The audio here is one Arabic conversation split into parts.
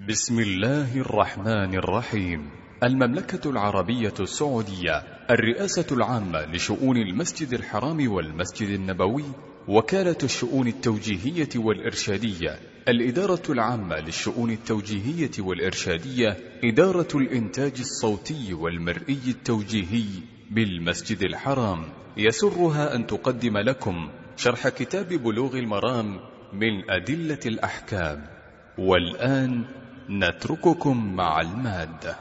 بسم الله الرحمن الرحيم. المملكة العربية السعودية، الرئاسة العامة لشؤون المسجد الحرام والمسجد النبوي، وكالة الشؤون التوجيهية والإرشادية، الإدارة العامة للشؤون التوجيهية والإرشادية، إدارة الإنتاج الصوتي والمرئي التوجيهي بالمسجد الحرام، يسرها أن تقدم لكم شرح كتاب بلوغ المرام من أدلة الأحكام. والآن نترككم مع المادة.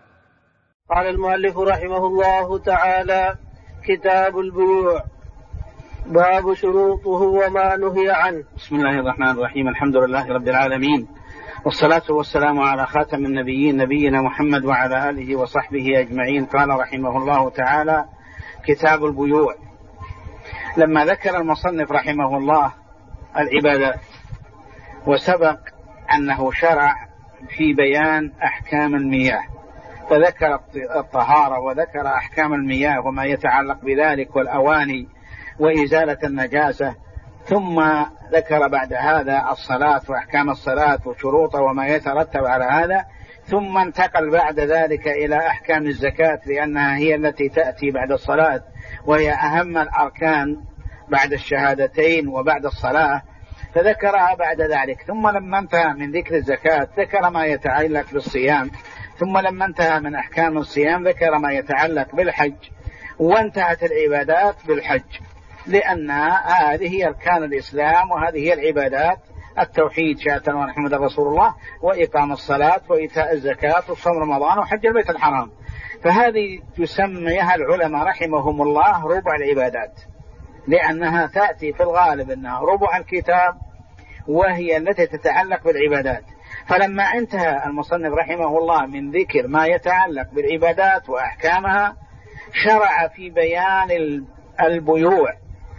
قال المؤلف رحمه الله تعالى: كتاب البيوع، باب شروطه وما نهي عنه. بسم الله الرحمن الرحيم. الحمد لله رب العالمين، والصلاة والسلام على خاتم النبيين نبينا محمد وعلى آله وصحبه أجمعين. قال رحمه الله تعالى: كتاب البيوع. لما ذكر المصنف رحمه الله العبادات، وسبق أنه شرع في بيان أحكام المياه، فذكر الطهارة وذكر أحكام المياه وما يتعلق بذلك والأواني وإزالة النجاسة، ثم ذكر بعد هذا الصلاة وأحكام الصلاة وشروطها وما يترتب على هذا، ثم انتقل بعد ذلك إلى أحكام الزكاة، لأنها هي التي تأتي بعد الصلاة وهي أهم الأركان بعد الشهادتين وبعد الصلاة، فذكرها بعد ذلك. ثم لما انتهى من ذكر الزكاة ذكر ما يتعلق بالصيام، ثم لما انتهى من أحكام الصيام ذكر ما يتعلق بالحج، وانتهت العبادات بالحج، لأن هذه هي أركان الإسلام وهذه هي العبادات: التوحيد، شهادة أن محمد رسول الله، وإقام الصلاة، وإيتاء الزكاة، وصوم رمضان، وحج البيت الحرام. فهذه تسميها العلماء رحمهم الله ربع العبادات، لأنها تأتي في الغالب أنها ربع الكتاب، وهي التي تتعلق بالعبادات. فلما انتهى المصنف رحمه الله من ذكر ما يتعلق بالعبادات وأحكامها، شرع في بيان البيوع،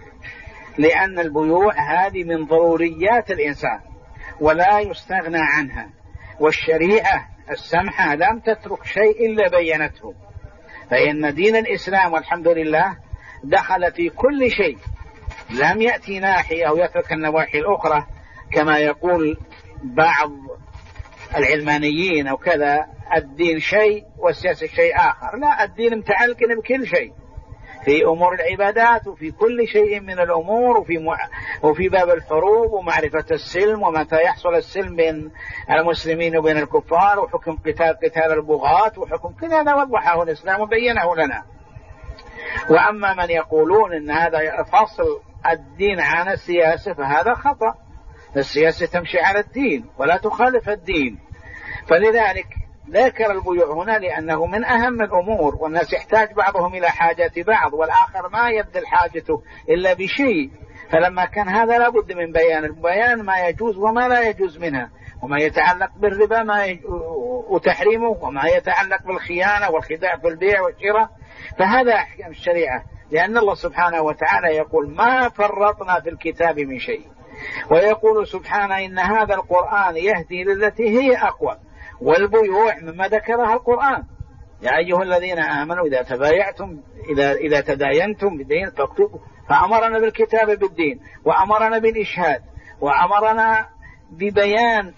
لأن البيوع هذه من ضروريات الإنسان ولا يستغنى عنها، والشريعة السمحة لم تترك شيء إلا بينته، فإن دين الإسلام والحمد لله دخل في كل شيء، لم يأتي ناحية أو يترك النواحي الأخرى كما يقول بعض العلمانيين أو كذا: الدين شيء والسياسة شيء آخر. لا، الدين متعلق بكل شيء، في أمور العبادات وفي كل شيء من الأمور، وفي باب الحروب ومعرفة السلم ومتى يحصل السلم بين المسلمين وبين الكفار، وحكم قتال البغاة، وحكم كذا، هذا وضحه الإسلام وبينه لنا. وأما من يقولون إن هذا فصل الدين عن السياسة فهذا خطأ، السياسة تمشي على الدين ولا تخالف الدين. فلذلك ذكر البيوع هنا لأنه من أهم الأمور، والناس يحتاج بعضهم إلى حاجات بعض، والآخر ما يبذل حاجته إلا بشيء. فلما كان هذا لابد من بيان ما يجوز وما لا يجوز منها، وما يتعلق بالربا وتحريمه، وما يتعلق بالخيانة والخداع في البيع والشراء. فهذا أحكام الشريعة، لأن الله سبحانه وتعالى يقول: ما فرطنا في الكتاب من شيء، ويقول سبحانه: إن هذا القرآن يهدي للتي هي أقوى. والبيوع مما ذكرها القرآن: يا أيها الذين آمنوا إذا تداينتم بدين فاكتبوا. فأمرنا بالكتاب بالدين، وأمرنا بالإشهاد، وأمرنا ببيان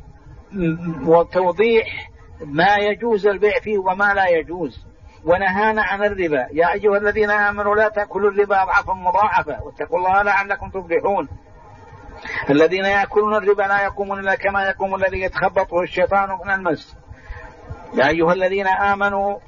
وتوضيح ما يجوز البيع فيه وما لا يجوز، ونهانا عن الربا: يا أيها الذين آمنوا لا تأكلوا الربا أضعافا مضاعفة واتقوا الله لعلكم تفلحون. الذين يأكلون الربا لا يقومون إلا كما يقوم الذي يتخبطه الشيطان من المس. يا أيها الذين آمنوا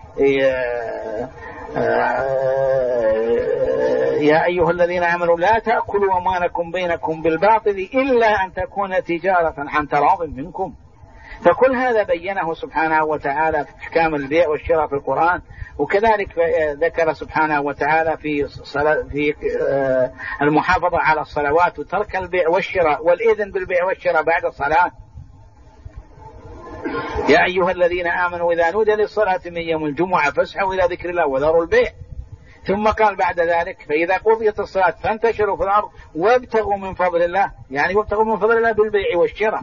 يا أيها الذين آمنوا لا تأكلوا أموالكم بينكم بالباطل إلا أن تكون تجارة عن تراض منكم. فكل هذا بينه سبحانه وتعالى في أحكام البيع والشراء في القرآن. وكذلك ذكر سبحانه وتعالى في المحافظة على الصلوات وترك البيع والشراء والإذن بالبيع والشراء بعد الصلاة: يا أيها الذين آمنوا إذا نودي للصلاة من يوم الجمعة فاسعوا إلى ذكر الله وذروا البيع. ثم قال بعد ذلك: فإذا قضيت الصلاة فانتشروا في الأرض وابتغوا من فضل الله، يعني وابتغوا من فضل الله بالبيع والشراء.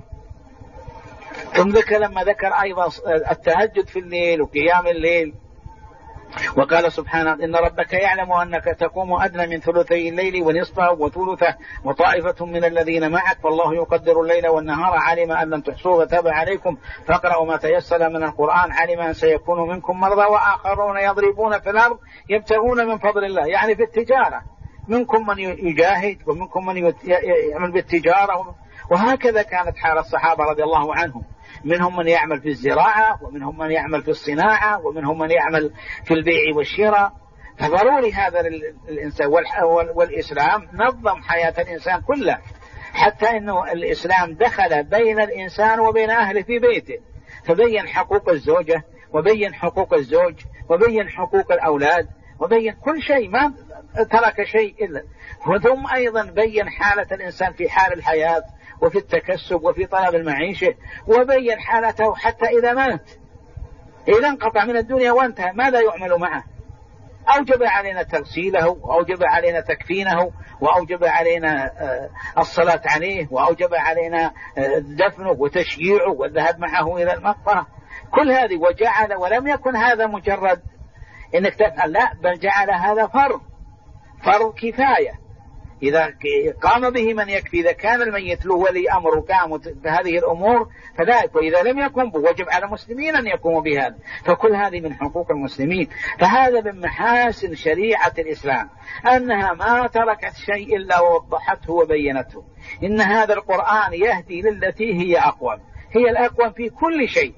ثم لما ذكر أيضا التهجد في الليل وقيام الليل، وقال سبحانه إن ربك يعلم أنك تقوم أدنى من ثلثي الليل ونصفه وثلثه وطائفة من الذين معك والله يقدر الليل والنهار علم أن لن تحصوه فتاب عليكم فاقرأوا ما تيسر من القرآن علم أن سيكون منكم مرضى وآخرون يضربون في الأرض يبتغون من فضل الله، يعني في التجارة منكم من يجاهد ومنكم من يعمل بالتجارة. وهكذا كانت حال الصحابة رضي الله عنهم، منهم من يعمل في الزراعة ومنهم من يعمل في الصناعة ومنهم من يعمل في البيع والشراء. فضروري هذا الإنسان، والإسلام نظم حياة الإنسان كله، حتى أنه الإسلام دخل بين الإنسان وبين أهله في بيته، فبين حقوق الزوجة وبين حقوق الزوج وبين حقوق الأولاد وبين كل شيء، ما ترك شيء إلا. وثم أيضا بين حالة الإنسان في حال الحياة وفي التكسب وفي طلب المعيشة، وبين حالته حتى إذا مات، إذا انقطع من الدنيا وانتهى ماذا يعمل معه. أوجب علينا تغسيله وأوجب علينا تكفينه وأوجب علينا الصلاة عليه وأوجب علينا دفنه وتشييعه والذهاب معه إلى المقبرة. كل هذه وجعل، ولم يكن هذا مجرد إنك تفعل، لا، بل جعل هذا فرض كفاية إذا قام به من يكفي. إذا كان الميت له ولي أمر وقام بهذه الأمور فذلك، وإذا لم يقم وجب على المسلمين أن يقوموا بهذا. فكل هذه من حقوق المسلمين. فهذا من محاسن شريعة الإسلام أنها ما تركت شيء إلا ووضحته وبينته. إن هذا القرآن يهدي للتي هي أقوم، هي الأقوم في كل شيء.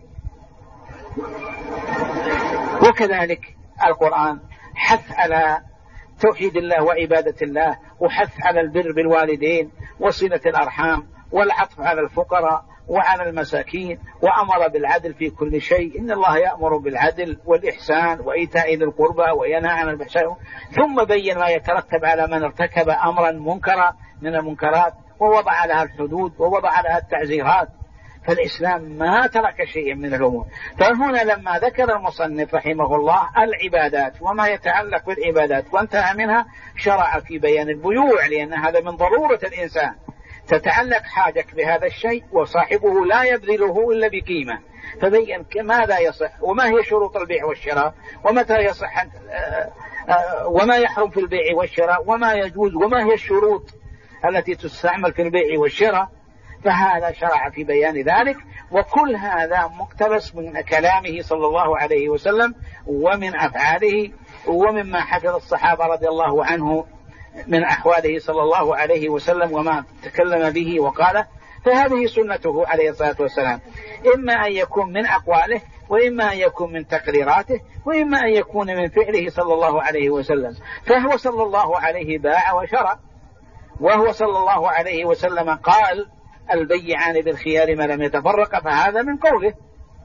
وكذلك القرآن حث على توحيد الله وعبادة الله، وحث على البر بالوالدين وصلة الأرحام والعطف على الفقراء وعلى المساكين، وأمر بالعدل في كل شيء. إن الله يأمر بالعدل والإحسان وإيتاء ذي القربى وينهى عن الفحشاء. ثم بين ما يترتب على من ارتكب أمرا منكرا من المنكرات، ووضع لها الحدود ووضع لها التعزيرات. فالإسلام ما ترك شيئا من الأمور. فهنا لما ذكر المصنف رحمه الله العبادات وما يتعلق بالعبادات وانتهى منها، شرع في بيان البيوع، لأن هذا من ضرورة الإنسان. تتعلق حاجك بهذا الشيء وصاحبه لا يبذله إلا بقيمة، فبين ماذا يصح وما هي شروط البيع والشراء ومتى يصح وما يحرم في البيع والشراء وما يجوز وما هي الشروط التي تستعمل في البيع والشراء. فهذا شرع في بيان ذلك. وكل هذا مقتبس من كلامه صلى الله عليه وسلم ومن أفعاله ومما حفظ الصحابة رضي الله عنه من أحواله صلى الله عليه وسلم وما تكلم به وقاله. فهذه سنته عليه الصلاة والسلام، إما أن يكون من أقواله وإما أن يكون من تقريراته وإما أن يكون من فعله صلى الله عليه وسلم. فهو صلى الله عليه باع وشرى، وهو صلى الله عليه وسلم قال البيعان بالخيار ما لم يتفرق، فهذا من قوله.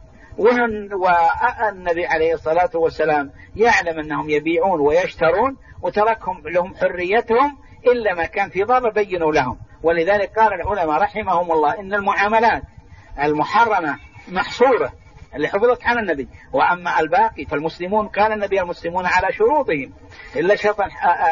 والنبي عليه الصلاة والسلام يعلم أنهم يبيعون ويشترون وتركهم لهم حريتهم إلا ما كان في ضرر بينوا لهم. ولذلك قال العلماء رحمهم الله إن المعاملات المحرمة محصورة اللي حفظت عن النبي، وأما الباقي فالمسلمون كان النبي المسلمون على شروطهم إلا شرطا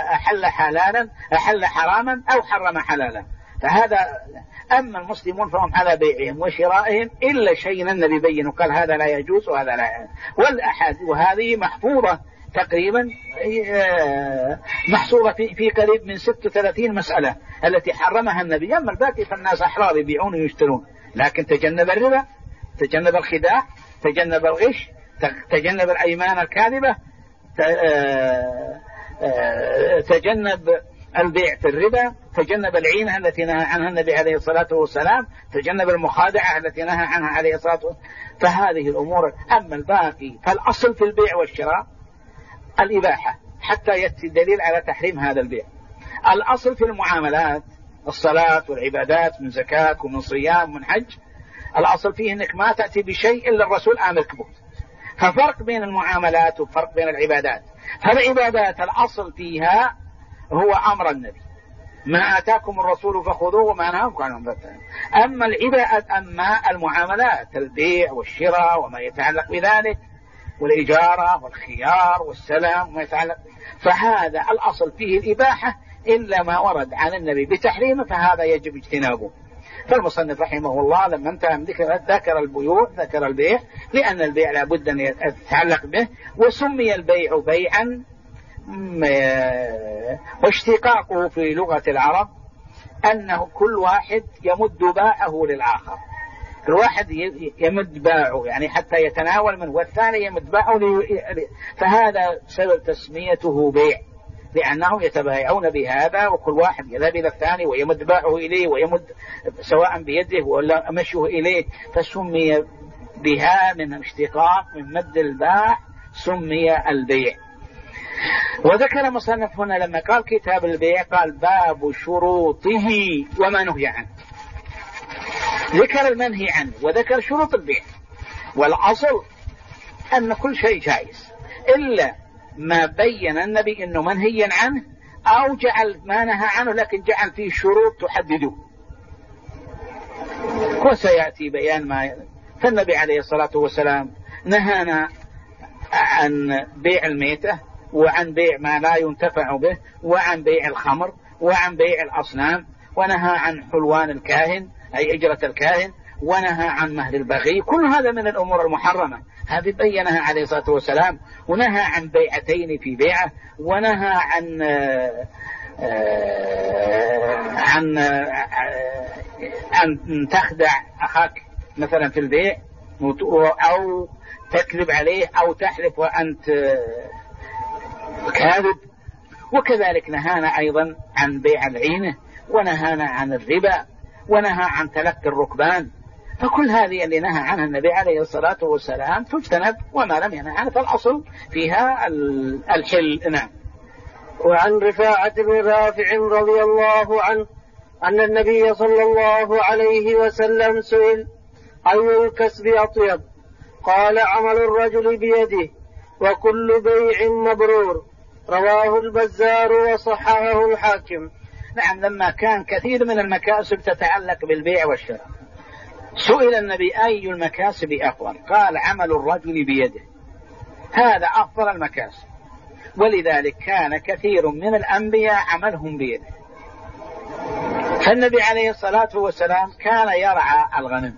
أحل حراما أو حرم حلالا. فهذا أما المسلمون فهم على بيعهم وشرائهم إلا شيء النبي بينه قال هذا لا يجوز وهذا لا يجوز. والأحاديث وهذه محفوظة تقريبا محصورة في قريب من 36 مسألة التي حرمها النبي. أما الباقي فالناس أحرار يبيعون ويشترون، لكن تجنب الربا، تجنب الخداع، تجنب الغش، تجنب الأيمان الكاذبة، تجنب البيع في الربا، تجنب العينة التي نهى عنها النبي عليه الصلاة والسلام، تجنب المخادعة التي نهى عنها عليه الصلاة والسلام. فهذه الأمور. أما الباقي فالأصل في البيع والشراء الإباحة حتى يأتي دليل على تحريم هذا البيع. الأصل في المعاملات الصلاة والعبادات من زكاة ومن صيام ومن حج، الأصل فيه أنك ما تأتي بشيء إلا الرسول آمرك به. ففرق بين المعاملات وفرق بين العبادات. فالعبادات الأصل فيها هو أمر النبي، ما آتاكم الرسول فخذوه وما نهاكم عنه فانتهوا. أما المعاملات البيع والشراء وما يتعلق بذلك والإجارة والخيار والسلام وما يتعلق، فهذا الأصل فيه الإباحة إلا ما ورد عن النبي بتحريمه فهذا يجب اجتنابه. فالمصنف رحمه الله لما انتهى من ذكر البيوع ذكر البيع، لأن البيع لابد أن يتعلق به، وسمي البيع بيعا، واشتقاقه في لغة العرب أنه كل واحد يمد باعه للآخر، كل واحد يمد باعه يعني حتى يتناول منه، والثاني يمد باعه فهذا سبب تسميته بيع، لأنهم يتبايعون بهذا، وكل واحد يذهب إلى الثاني ويمد باعه إليه، ويمد سواء بيده ولا مشه إليه، فسمي بها من اشتقاق من مد الباع سمي البيع. وذكر مصنف هنا لما قال كتاب البيع قال باب شروطه وما نهي عنه، ذكر المنهي عنه وذكر شروط البيع. والأصل أن كل شيء جائز إلا ما بين النبي أنه منهيا عنه، أو جعل ما نهى عنه لكن جعل فيه شروط تحدده، وسيأتي بيان ما. فالنبي عليه الصلاة والسلام نهانا عن بيع الميتة، وعن بيع ما لا ينتفع به، وعن بيع الخمر، وعن بيع الأصنام، ونهى عن حلوان الكاهن أي أجرة الكاهن، ونهى عن مهر البغي. كل هذا من الأمور المحرمة، هذه بينها عليه الصلاة والسلام. ونهى عن بيعتين في بيعة، ونهى عن تخدع أخاك مثلا في البيع أو تكذب عليه أو تحلف وأنت كاذب. وكذلك نهانا أيضا عن بيع العينة، ونهانا عن الربا، ونهى عن تلقي الركبان. فكل هذه اللي نهى عنها النبي عليه الصلاة والسلام تجتنب، وما لم ينهى عنه فالأصل فيها الحل. نعم. وعن رفاعة بن رافع رضي الله عنه أن النبي صلى الله عليه وسلم سئل أي الكسب أطيب؟ قال عمل الرجل بيده، وكل بيع مبرور. رواه البزار وصححه الحاكم. نعم. لما كان كثير من المكاسب تتعلق بالبيع والشراء سئل النبي أي المكاسب أفضل؟ قال عمل الرجل بيده، هذا أفضل المكاسب، ولذلك كان كثير من الأنبياء عملهم بيده. فالنبي عليه الصلاة والسلام كان يرعى الغنم،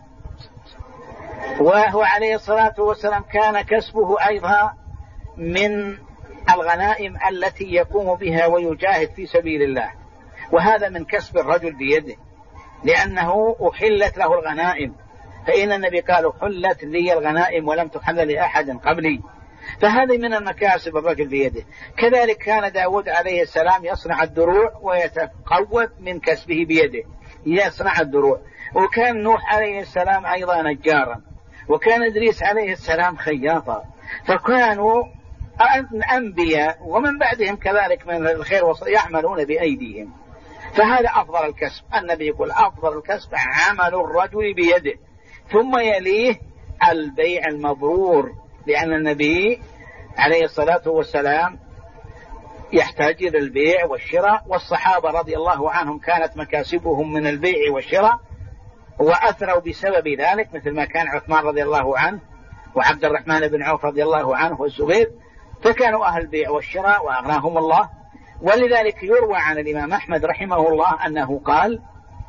وهو عليه الصلاة والسلام كان كسبه أيضا من الغنائم التي يقوم بها ويجاهد في سبيل الله، وهذا من كسب الرجل بيده، لأنه أحلت له الغنائم، فإن النبي قال حلت لي الغنائم ولم تحل لأحد قبلي. فهذه من المكاسب الرجل بيده. كذلك كان داود عليه السلام يصنع الدروع ويتقوت من كسبه بيده، يصنع الدروع. وكان نوح عليه السلام أيضا نجارا، وكان إدريس عليه السلام خياطا. فكانوا أنبياء ومن بعدهم كذلك من الخير يعملون بأيديهم. فهذا أفضل الكسب. النبي يقول أفضل الكسب عمل الرجل بيده، ثم يليه البيع المبرور، لأن النبي عليه الصلاة والسلام يحتاج إلى البيع والشراء، والصحابة رضي الله عنهم كانت مكاسبهم من البيع والشراء، وأثروا بسبب ذلك، مثل ما كان عثمان رضي الله عنه وعبد الرحمن بن عوف رضي الله عنه والزبير، فكانوا أهل البيع والشراء وأغناهم الله. ولذلك يروى عن الإمام أحمد رحمه الله أنه قال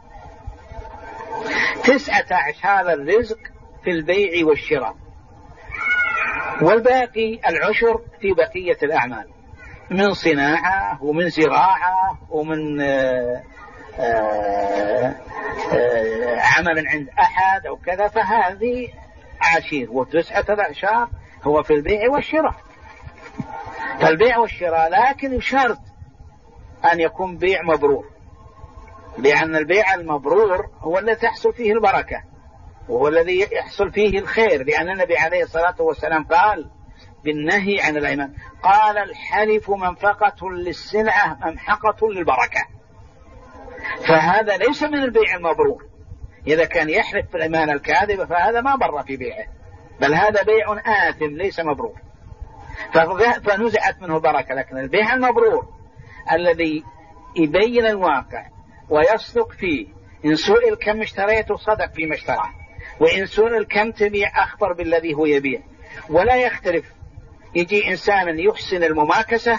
19 الرزق في البيع والشراء، والباقي العشر في بقية الأعمال، من صناعة ومن زراعة ومن عمل عند أحد أو كذا، فهذه عشير. و9 الأعشار هو في البيع والشراء. فالبيع والشراء لكن يشرط أن يكون بيع مبرور، لأن البيع المبرور هو الذي تحصل فيه البركة، وهو الذي يحصل فيه الخير، لأن النبي عليه الصلاة والسلام قال بالنهي عن الأيمان، قال الحلف منفقة للسلعة ممحقة للبركة. فهذا ليس من البيع المبرور. إذا كان يحلف في الأيمان الكاذبة فهذا ما بر في بيعه، بل هذا بيع آثم ليس مبرور، فنزعت منه بركة. لكن البيع المبرور الذي يبين الواقع ويصدق فيه، إن سئل كم اشتريته صدق فيما اشتراه، وإن سئل كم تبيع أخبر بالذي هو يبيع، ولا يختلف. يجي إنسان يحسن المماكسة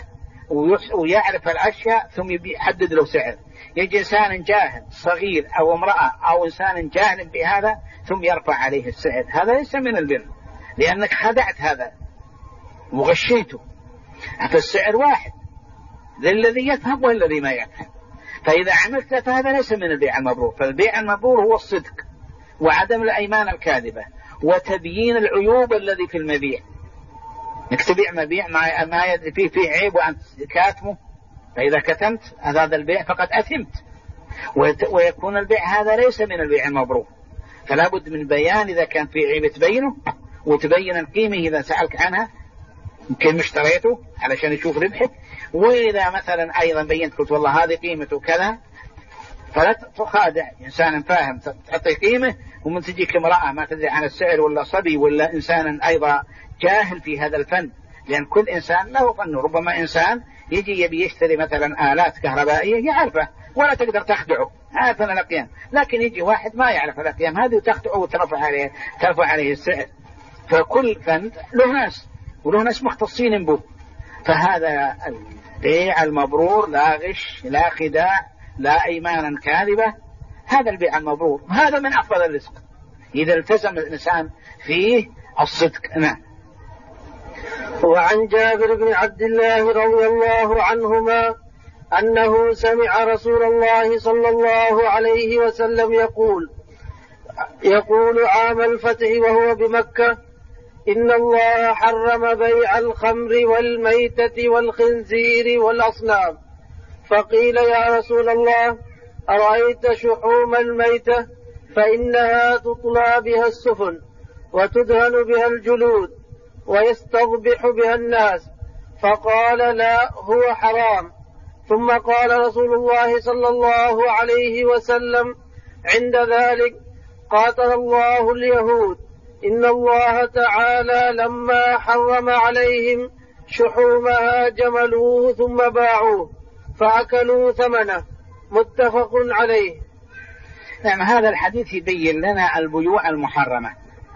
ويعرف الأشياء ثم يحدد له سعر. يجي إنسان جاهل صغير أو امرأة أو إنسان جاهل بهذا ثم يرفع عليه السعر، هذا ليس من البر، لأنك خدعت هذا وغشيته. فالسعر واحد للذي يفهم والذي ما يفهم، فإذا عملت فهذا ليس من البيع المبرور. فالبيع المبرور هو الصدق وعدم الأيمان الكاذبة وتبيين العيوب الذي في المبيع. انك تبيع مبيع ما يدري فيه عيب وأنت كاتمه، فإذا كتمت هذا البيع فقد أثمت، ويكون البيع هذا ليس من البيع المبرور. فلا بد من بيان، إذا كان في عيب تبينه وتبين القيمة إذا سألك عنها يمكن اشتريته علشان يشوف ربحك. وإذا مثلا أيضا بينت قلت والله هذه قيمته كذا، فلا تخادع إنسان فاهم تعطي قيمة ومن تجيك امرأة ما تدري عن السعر ولا صبي ولا إنسان أيضا جاهل في هذا الفن، لأن كل إنسان له فن. ربما إنسان يجي يبي يشتري مثلا آلات كهربائية يعرفه ولا تقدر تخدعه، عارف الأقيام، لكن يجي واحد ما يعرف الأقيام هذه وتخدعه وترفع عليه السعر. فكل فن له ناس وله ناس مختصين به. فهذا البيع المبرور لا غش لا خداع لا أيمانا كاذبة، هذا البيع المبرور، هذا من أفضل الرزق إذا التزم الإنسان فيه الصدق. نعم. وعن جابر بن عبد الله رضي الله عنهما أنه سمع رسول الله صلى الله عليه وسلم يقول عام الفتح وهو بمكة: إن الله حرم بيع الخمر والميتة والخنزير والأصنام. فقيل: يا رسول الله، أرأيت شحوم الميتة؟ فإنها تطلى بها السفن وتدهن بها الجلود ويستضبح بها الناس. فقال: لا، هو حرام. ثم قال رسول الله صلى الله عليه وسلم عند ذلك: قاتل الله اليهود، إن الله تعالى لما حرم عليهم شحومها جملوه ثم باعوه فأكلوا ثمنه. متفق عليه. نعم. هذا الحديث يبين لنا البيوع المحرمة.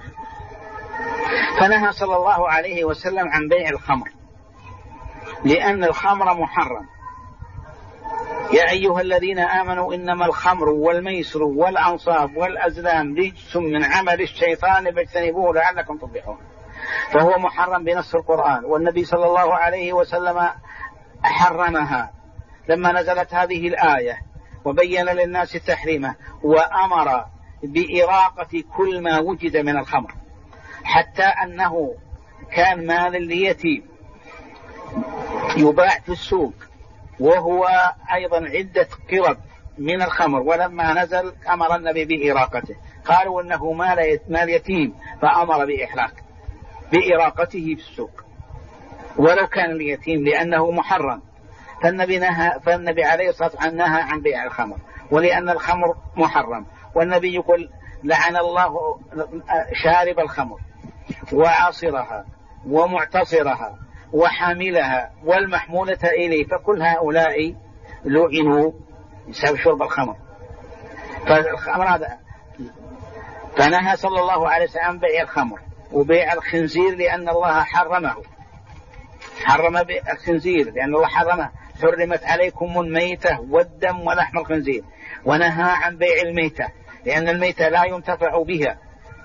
فنهى صلى الله عليه وسلم عن بيع الخمر لأن الخمر محرم. يا أيها الذين آمنوا إنما الخمر والميسر والأنصاب والأزلام رجس من عمل الشيطان فاجتنبوه لعلكم تفلحون. فهو محرم بنص القرآن، والنبي صلى الله عليه وسلم حرمها لما نزلت هذه الآية وبين للناس تحريمه، وأمر بإراقة كل ما وجد من الخمر، حتى أنه كان مال اليتيم يباع في السوق وهو أيضا عدة قرب من الخمر، ولما نزل أمر النبي بإراقته. قالوا إنه مال يتيم فأمر بإراقته في السوق ولو كان اليتيم لأنه محرم. فالنبي عليه الصلاة والسلام نهى عن بيع الخمر، ولأن الخمر محرم. والنبي يقول: لعن الله شارب الخمر وعاصرها ومعتصرها وحاملها والمحمولة إليه، فكل هؤلاء لعنوا بسبب شرب الخمر. فالخمر هذا، فنهى صلى الله عليه وسلم عن بيع الخمر وبيع الخنزير لأن الله حرمه. حرم بيع الخنزير لأن الله حرمه: حرمت عليكم الميتة والدم ولحم الخنزير. ونهى عن بيع الميتة لأن الميتة لا ينتفع بها.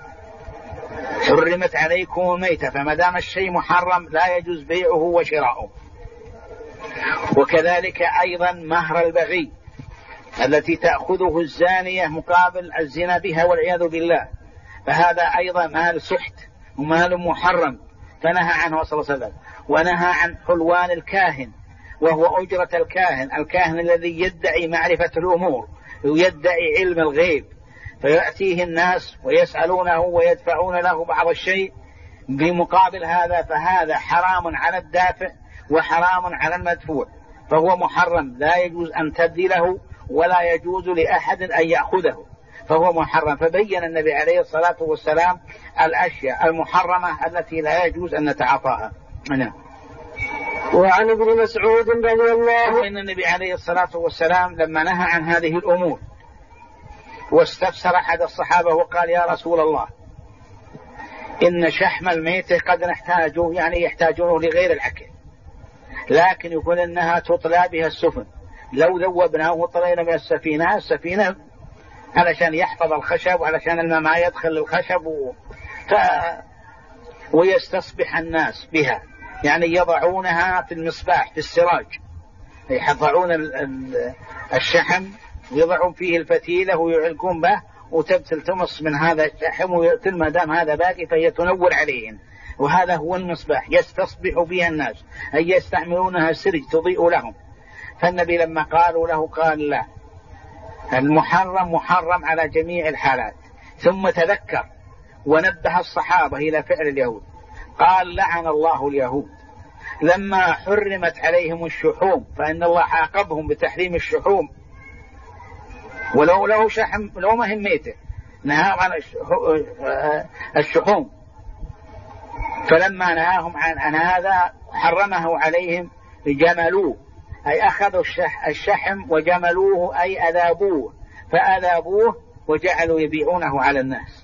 حرمت عليكم الميتة، فما دام الشيء محرم لا يجوز بيعه وشراؤه. وكذلك أيضا مهر البغي التي تأخذه الزانية مقابل الزنا بها والعياذ بالله، فهذا أيضا مال سحت ومال محرم، فنهى عنه صلى الله عليه وسلم. ونهى عن حلوان الكاهن وهو أجرة الكاهن الذي يدعي معرفة الأمور ويدعي علم الغيب، فيأتيه الناس ويسألونه ويدفعون له بعض الشيء بمقابل هذا، فهذا حرام على الدافع وحرام على المدفوع، فهو محرم لا يجوز أن تبذله ولا يجوز لأحد أن يأخذه، فهو محرم. فبين النبي عليه الصلاة والسلام الأشياء المحرمة التي لا يجوز أن نتعاطاها. وعن ابن مسعود رضي الله عنه أن النبي عليه الصلاة والسلام لما نهى عن هذه الأمور واستفسر أحد الصحابة وقال: يا رسول الله، إن شحم الميت قد نحتاجه، يعني يحتاجونه لغير الأكل، لكن يقول إنها تطلى بها السفن. لو ذوبناه وطلينا من السفينة علشان يحفظ الخشب وعلشان الماء ما يدخل الخشب ويستصبح الناس بها، يعني يضعونها في المصباح في السراج، يضعون الشحم ويضعون فيه الفتيلة ويعلقون به وتبتل تمص من هذا الشحم، وكل ما دام هذا باقي فهي تنور عليهم، وهذا هو المصباح يستصبح بها الناس، أي يستعملونها سرج تضيء لهم. فالنبي لما قالوا له قال لا، المحرم محرم على جميع الحالات. ثم تذكر ونبه الصحابة إلى فعل اليهود، قال لعن الله اليهود لما حرمت عليهم الشحوم، فإن الله عاقبهم بتحريم الشحوم، ولو له شحم لو ما هم ميته نهاهم عن الشحوم، فلما نهاهم عن هذا حرمه عليهم جملوه، أي أخذوا الشحم وجملوه أي أذابوه، فأذابوه وجعلوا يبيعونه على الناس،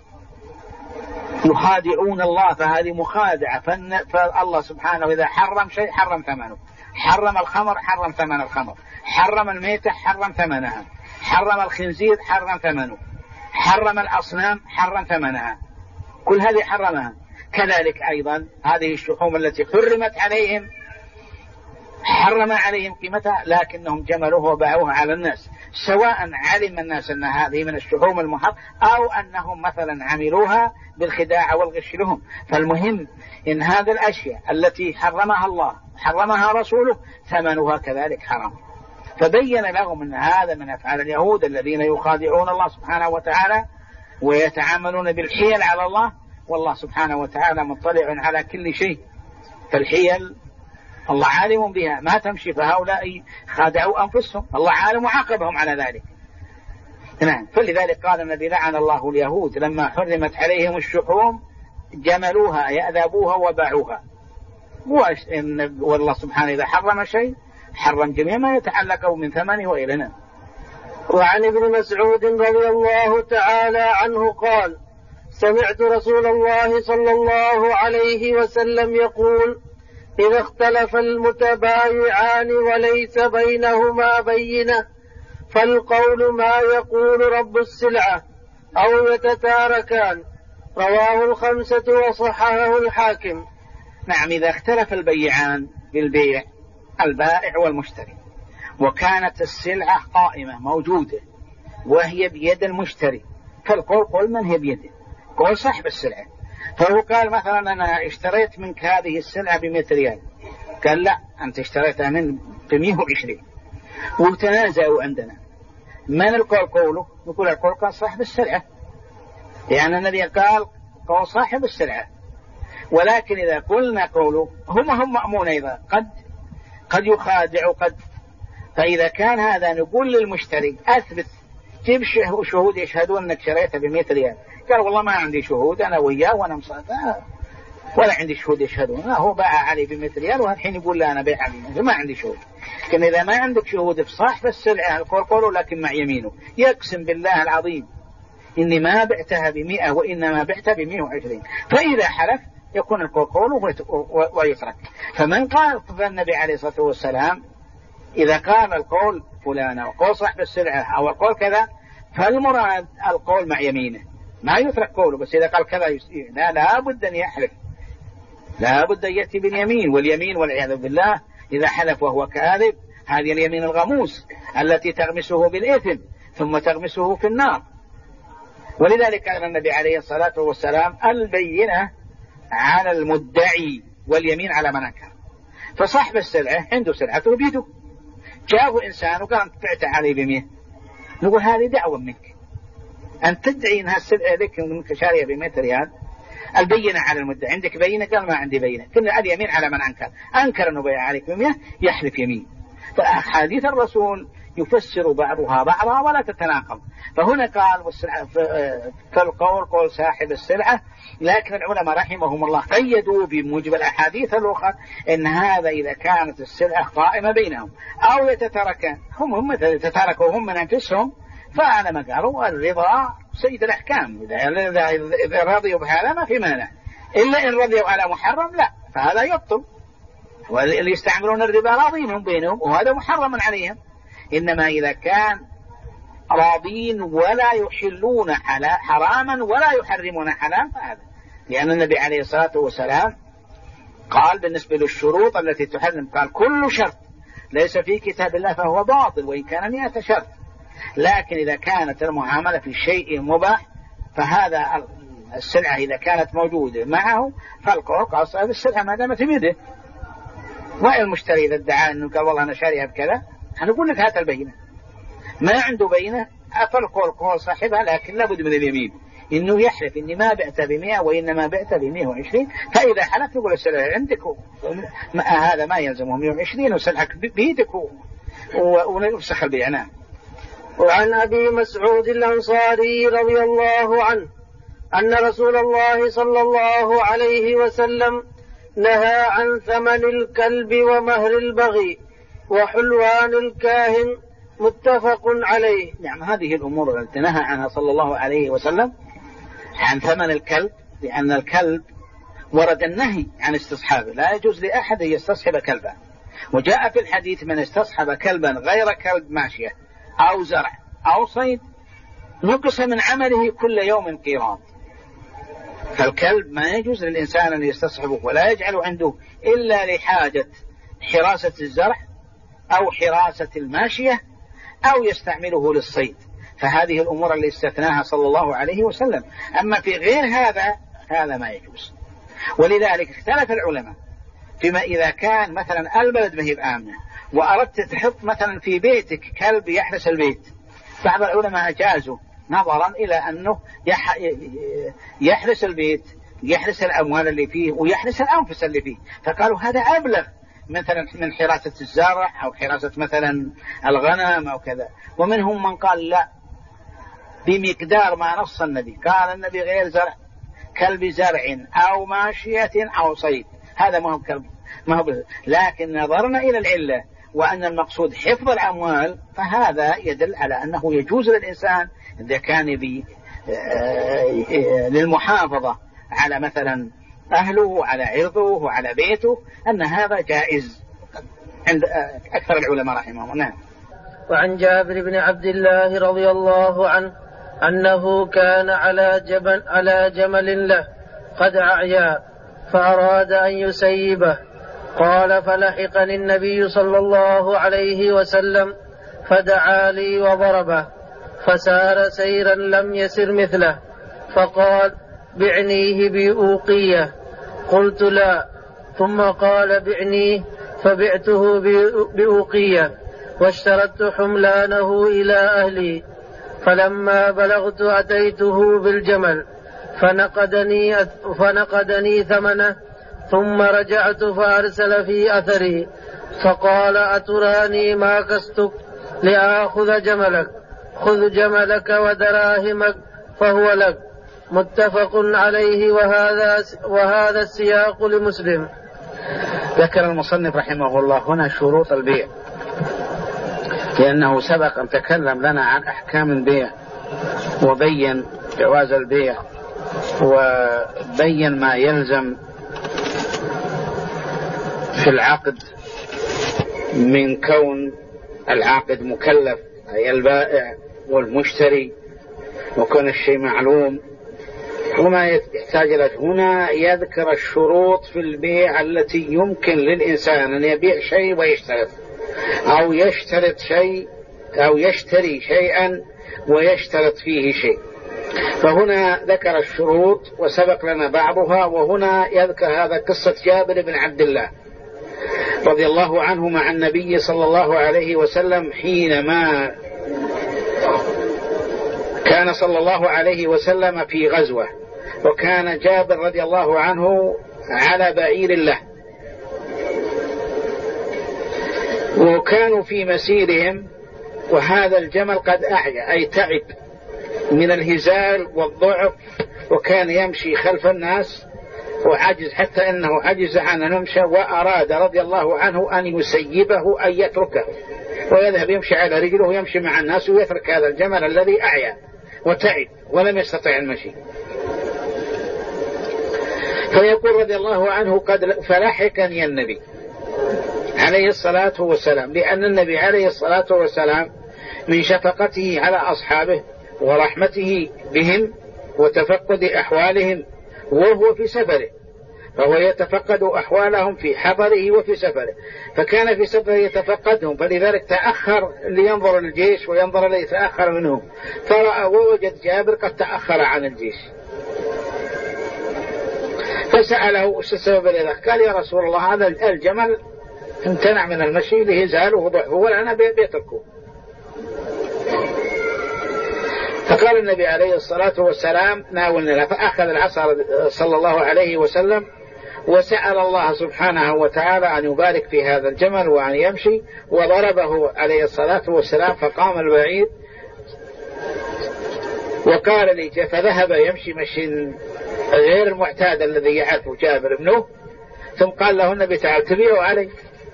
يخادعون الله، فهذه مخادعة. فالله سبحانه إذا حرم شيء حرم ثمنه، حرم الخمر حرم ثمن الخمر، حرم الميتة حرم ثمنها، حرم الخنزير حرم ثمنه، حرم الأصنام حرم ثمنها، كل هذه حرمها. كذلك أيضا هذه الشحوم التي حرمت عليهم حرم عليهم قيمتها، لكنهم جملوها وباعوها على الناس، سواء علم الناس أن هذه من الشحوم المحرمة أو أنهم مثلا عملوها بالخداع والغش لهم. فالمهم إن هذه الأشياء التي حرمها الله حرمها رسوله ثمنها كذلك حرام. فبين لهم أن هذا من أفعال اليهود الذين يخادعون الله سبحانه وتعالى ويتعاملون بالحيل على الله، والله سبحانه وتعالى مطلع على كل شيء، فالحيل الله عالم بها ما تمشي، فهؤلاء خادعوا أنفسهم، الله عالم وعاقبهم على ذلك. نعم. فلذلك قال النبي لعن الله اليهود لما حرمت عليهم الشحوم جملوها يأذبوها وباعوها. والله سبحانه إذا حرم شيء حرم جميع ما يتعلق من ثمنه وإلينا. وعن ابن مسعود رضي الله تعالى عنه قال: سمعت رسول الله صلى الله عليه وسلم يقول: إذا اختلف المتبايعان وليس بينهما بينة فالقول ما يقول رب السلعة أو يتتاركان. رواه الخمسة وصححه الحاكم. نعم. إذا اختلف البيعان بالبيع، البائع والمشتري، وكانت السلعة قائمة موجودة وهي بيد المشتري، فالقول قول من هي بيده؟ قول صاحب السلعة. فهو قال مثلا أنا اشتريت منك هذه السلعة ب100 ريال، قال لا أنت اشتريتها من ب120، وتنازعوا عندنا، من القول قوله؟ نقول القول قال صاحب السلعة، يعني النبي قال قول صاحب السلعة. ولكن إذا قلنا قوله هم مأمون أيضا، قد يخادع قد. فإذا كان هذا نقول للمشتري أثبت، جيب شهود يشهدون أنك شريتها ب100 ريال، قال والله ما عندي شهود أنا وياه وأنا مصادق ولا عندي شهود يشهدون، هو باع علي ب100 ريال والحين يقول لا أنا بيع علي ما عندي شهود. لكن إذا ما عندك شهود في صاحب السلعة القول قوله، لكن مع يمينه يقسم بالله العظيم إني ما بعتها ب100 وإنما بعتها ب120، فإذا حلف يكون القول قوله ويترك. فمن قال النبي عليه الصلاة والسلام إذا قال القول فلانة وقول صاحب السلعة أو القول كذا، فالمراد القول مع يمينه، ما يترك قوله. بس إذا قال كذا لا بد أن يحلف، لا بد أن يأتي باليمين، واليمين والعياذ بالله إذا حلف وهو كاذب هذه اليمين الغموس التي تغمسه بالإثم ثم تغمسه في النار. ولذلك قال النبي عليه الصلاة والسلام البينة على المدعي واليمين على من أنكر. فصاحب السلعة عنده سلعته بيده، جاءه إنسان وقال أنت بعت علي ب100، نقول هذه دعوة منك أن تدعي أنها السلعة لك منك شارية ب100 ريال. البينة على المدعي، عندك بينة؟ قال ما عندي بينة. كنا اليمين على من أنكر أنه بيع عليك ب100 يحلف يمين. فحديث الرسول يفسر بعضها بعضا ولا تتناقض. فهنا قال فالقول قول صاحب السلعة، لكن العلماء رحمهم الله قيدوا بموجب الأحاديث الأخرى إن هذا إذا كانت السلعة قائمة بينهم أو يتتركان، هم يتتركوا هم من أنفسهم، فأنا ما قالوا الرضا سيد الأحكام، إذا رضيوا بهذا ما في مانع، إلا إن رضيوا على محرم لا، فهذا يبطل، واللي يستعملون الربا راضين بينهم وهذا محرم عليهم. إنما إذا كان راضين ولا يحلون حراما ولا يحرمون حلال فهذا، لأن النبي عليه الصلاة والسلام قال بالنسبة للشروط التي تحرم، قال كل شرط ليس في كتاب الله فهو باطل وإن كان 100 شرط. لكن إذا كانت المعاملة في شيء مباح فهذا السلعة إذا كانت موجودة معه فالقوق صاحب السلعة ما دامت بيده. والمشتري إذا ادعى أنه قال والله أنا شاريها بكذا هنقول لك هات البينة، ما عنده بينة فالقوق صاحبها، لكن لابد من اليمين إنه يحلف إني ما بعت ب100 وإنما بعت ب120. فإذا حلف يقول السلعة عندك هذا ما يلزمه 120 وسلعك بيدك ونفسخ البيع. نعم. وعن أبي مسعود الأنصاري رضي الله عنه أن رسول الله صلى الله عليه وسلم نهى عن ثمن الكلب ومهر البغي وحلوان الكاهن، متفق عليه. نعم، هذه الأمور التي نهى عنها صلى الله عليه وسلم عن ثمن الكلب، لأن الكلب ورد النهي عن استصحابه، لا يجوز لأحد يستصحب كلبا. وجاء في الحديث من استصحب كلبا غير كلب ماشية أو زرع أو صيد نقص من عمله كل يوم قيراط. فالكلب ما يجوز للإنسان أن يستصحبه ولا يجعله عنده إلا لحاجة حراسة الزرع أو حراسة الماشية أو يستعمله للصيد. فهذه الأمور اللي استثناها صلى الله عليه وسلم. أما في غير هذا ما يجوز. ولذلك اختلف العلماء فيما إذا كان مثلا البلد ما هي بآمنة وأردت تحط مثلا في بيتك كلب يحرس البيت، بعض العلماء أجازوا نظرا إلى أنه يحرس البيت، يحرس الأموال اللي فيه ويحرس الأنفس اللي فيه، فقالوا هذا أبلغ مثلا من حراسة الزرع أو حراسة مثلا الغنم أو كذا. ومنهم من قال لا، بمقدار ما نص النبي، قال النبي غير زرع، كلب زرع أو ماشية أو صيد، هذا ما هو كلب ما هو. لكن نظرنا إلى العلة وأن المقصود حفظ الأموال، فهذا يدل على أنه يجوز للإنسان إذا كان للمحافظة على مثلا أهله وعلى عرضه وعلى بيته، أن هذا جائز عند أكثر العلماء رحمهم الله. وعن جابر بن عبد الله رضي الله عنه أنه كان على جمل له قد أعيا فأراد أن يسيبه، قال فلحقني النبي صلى الله عليه وسلم فدعا لي وضربه، فسار سيرا لم يسر مثله، فقال بعنيه بأوقية، قلت لا، ثم قال بعنيه، فبعته بأوقية واشترطت حملانه إلى أهلي، فلما بلغت أتيته بالجمل فنقدني ثمنه، ثم رجعت فأرسل في أثري فقال أتراني ما كستك لآخذ جملك، خذ جملك ودراهمك فهو لك، متفق عليه. وهذا السياق لمسلم. ذكر المصنف رحمه الله هنا شروط البيع، لأنه سبق أن تكلم لنا عن أحكام البيع وبين جواز البيع وبين ما يلزم في العقد من كون العاقد مكلف، أي البائع والمشتري، وكون الشيء معلوم. هنا يحتاج إلى هنا يذكر الشروط في البيع التي يمكن للإنسان أن يبيع شيء ويشترط، أو يشترط شيء أو يشتري شيئا ويشترط فيه شيء. فهنا ذكر الشروط وسبق لنا بعضها. وهنا يذكر هذا قصة جابر بن عبد الله رضي الله عنه مع النبي صلى الله عليه وسلم حينما كان صلى الله عليه وسلم في غزوة، وكان جابر رضي الله عنه على بعير له، وكانوا في مسيرهم وهذا الجمل قد أعيا أي تعب من الهزال والضعف، وكان يمشي خلف الناس وعجز حتى أنه عجز عن نمشى، وأراد رضي الله عنه أن يسيبه أن يتركه ويذهب يمشي على رجله ويمشي مع الناس ويترك هذا الجمل الذي أعيا وتعب ولم يستطع المشي. فيقول رضي الله عنه قد فلحقني النبي عليه الصلاة والسلام، لأن النبي عليه الصلاة والسلام من شفقته على أصحابه ورحمته بهم وتفقد أحوالهم وهو في سفره، فهو يتفقد أحوالهم في حضره وفي سفره، فكان في سفره يتفقدهم، فلذلك تأخر لينظر الجيش وينظر الذي تأخر منهم، فرأى ووجد جابر قد تأخر عن الجيش، فسأله وش السبب لذلك؟ قال: يا رسول الله، هذا الجمل امتنع من المشي لهزاله وضعفه ولا أنا بيتركه. فقال النبي عليه الصلاة والسلام: ناولنا. فأخذ العصا صلى الله عليه وسلم وسأل الله سبحانه وتعالى أن يبارك في هذا الجمل وأن يمشي، وضربه عليه الصلاة والسلام فقام البعير وقال لي، فذهب يمشي مشي غير المعتاد الذي يعرفه جابر ابنه، ثم قال له النبي: تعال تبيعه علي.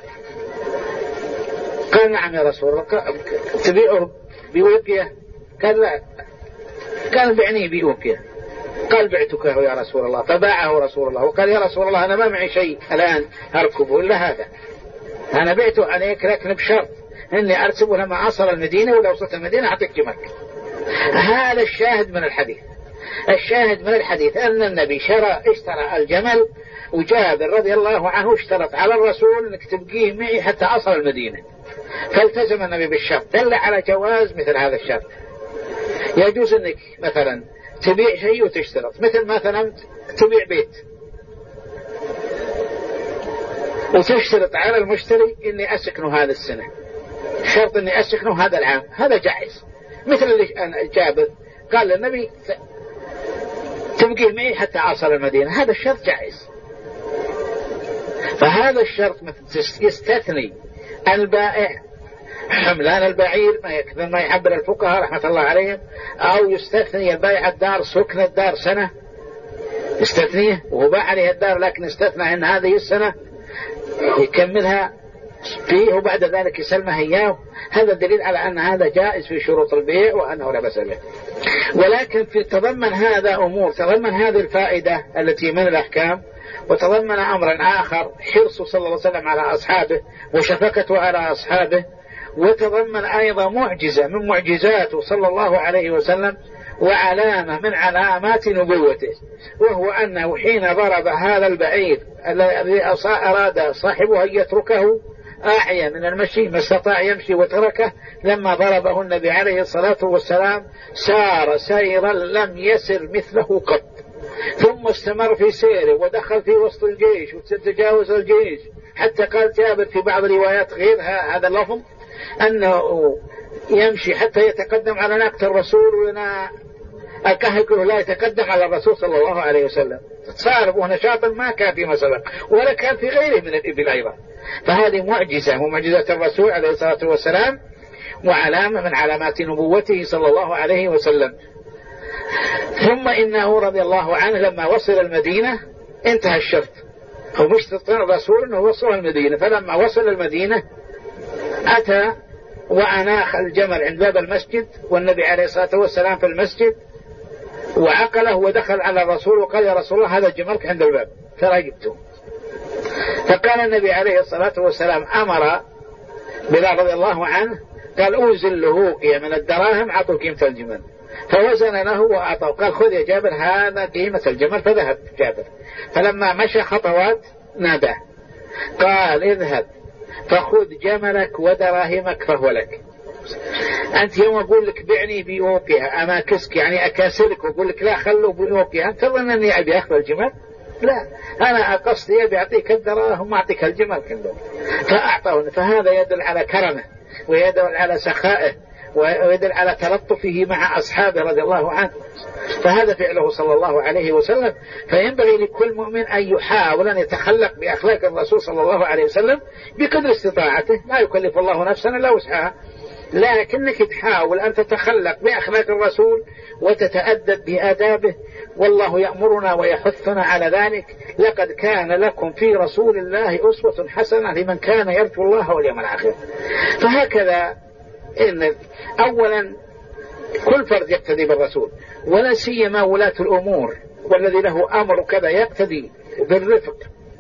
قال: نعم يا رسول الله. تبيعه بوقية؟ قال: لا. قال: بعني بوقية. قال: بعتك يا رسول الله. فباعه رسول الله وقال: يا رسول الله، أنا ما معي شيء الآن أركبه إلا هذا، أنا بعته عليك لكن بشرط إني أرسبه لما أصل المدينة، ولو وصلت المدينة أعطيك جملك. هذا الشاهد من الحديث. الشاهد من الحديث أن النبي اشترى الجمل، وجابر رضي الله عنه اشترط على الرسول أنك تبقيه معي حتى أصل المدينة، فالتزم النبي بالشرط، دل على جواز مثل هذا الشرط. يجوز أنك مثلا تبيع شيء وتشترط، مثل مثلا تبيع بيت وتشترط على المشتري إني أسكنه هذا السنة، شرط إني أسكنه هذا العام، هذا جائز. مثل اللي جابر قال للنبي: تبقيه معي حتى أصل المدينة، هذا الشرط جائز. فهذا الشرط يستثني البائع حملان البعير ما يعبر الفقهاء رحمة الله عليهم، أو يستثني البائع الدار سكن الدار سنة، يستثنيه وهو باع عليه الدار لكن استثنى أن هذه السنة يكملها فيه وبعد ذلك يسلمها إياه. هذا دليل على أن هذا جائز في شروط البيع وأنه لا بأس به. ولكن في تضمن هذا أمور، تضمن هذه الفائدة التي من الأحكام، وتضمن أمرا آخر حرصه صلى الله عليه وسلم على أصحابه وشفقته على أصحابه، وتضمن أيضا معجزة من معجزاته صلى الله عليه وسلم وعلامة من علامات نبوته، وهو أنه حين ضرب هذا البعير الذي أراد صاحبه أن يتركه أعيا من المشي ما استطاع يمشي وتركه، لما ضربه النبي عليه الصلاة والسلام سار سيرا لم يسر مثله قط، ثم استمر في سيره ودخل في وسط الجيش وتجاوز الجيش، حتى قال جابر في بعض الروايات غير هذا اللفظ أنه يمشي حتى يتقدم على ناقة الرسول، وأنا الكهكل لا يتقدم على الرسول صلى الله عليه وسلم، تصارف نشاطا ما كان في مسبق ولا كان في غيره من الإبل أيضا. فهذه معجزة ومعجزة الرسول عليه الصلاة والسلام، وعلامة من علامات نبوته صلى الله عليه وسلم. ثم إنه رضي الله عنه لما وصل المدينة انتهى الشرط، هو مشترط الرسول أنه وصل المدينة، فلما وصل المدينة أتى وأناخ الجمل عند باب المسجد والنبي عليه الصلاة والسلام في المسجد، وعقله ودخل على الرسول وقال: يا رسول الله، هذا جملك عند الباب ترى جبته. فقال النبي عليه الصلاة والسلام أمر بلال رضي الله عنه، قال: أوزن له من الدراهم عطوا قيمة الجمل، فوزن له وأعطاه، قال: خذ يا جابر هذا قيمة الجمل. فذهب جابر، فلما مشى خطوات ناداه قال: اذهب فخذ جملك ودراهمك فهو لك. أنت يوم أقول لك بعني بأوقها أماكسك يعني أكاسلك وأقول لك لا خلوا بأوقها، أنت تظن أني أبي أخذ الجمل؟ لا، أنا قصدي أبي أعطيك الدراهم وأعطيك الجمل كله. فأعطاه، فهذا يدل على كرمه ويدل على سخائه ويدل على تلطفه مع أصحابه رضي الله عنه. فهذا فعله صلى الله عليه وسلم. فينبغي لكل مؤمن أن يحاول أن يتخلق بأخلاق الرسول صلى الله عليه وسلم بقدر استطاعته، لا يكلف الله نفسا إلا وسعها، لكنك تحاول أن تتخلق بأخلاق الرسول وتتأدب بآدابه، والله يأمرنا ويحثنا على ذلك: لقد كان لكم في رسول الله أسوة حسنة لمن كان يرجو الله واليوم الآخر. فهكذا إن أولا كل فرد يقتدي بالرسول، ولا سيما ولاة الأمور، والذي له أمر كذا يقتدي بالرفق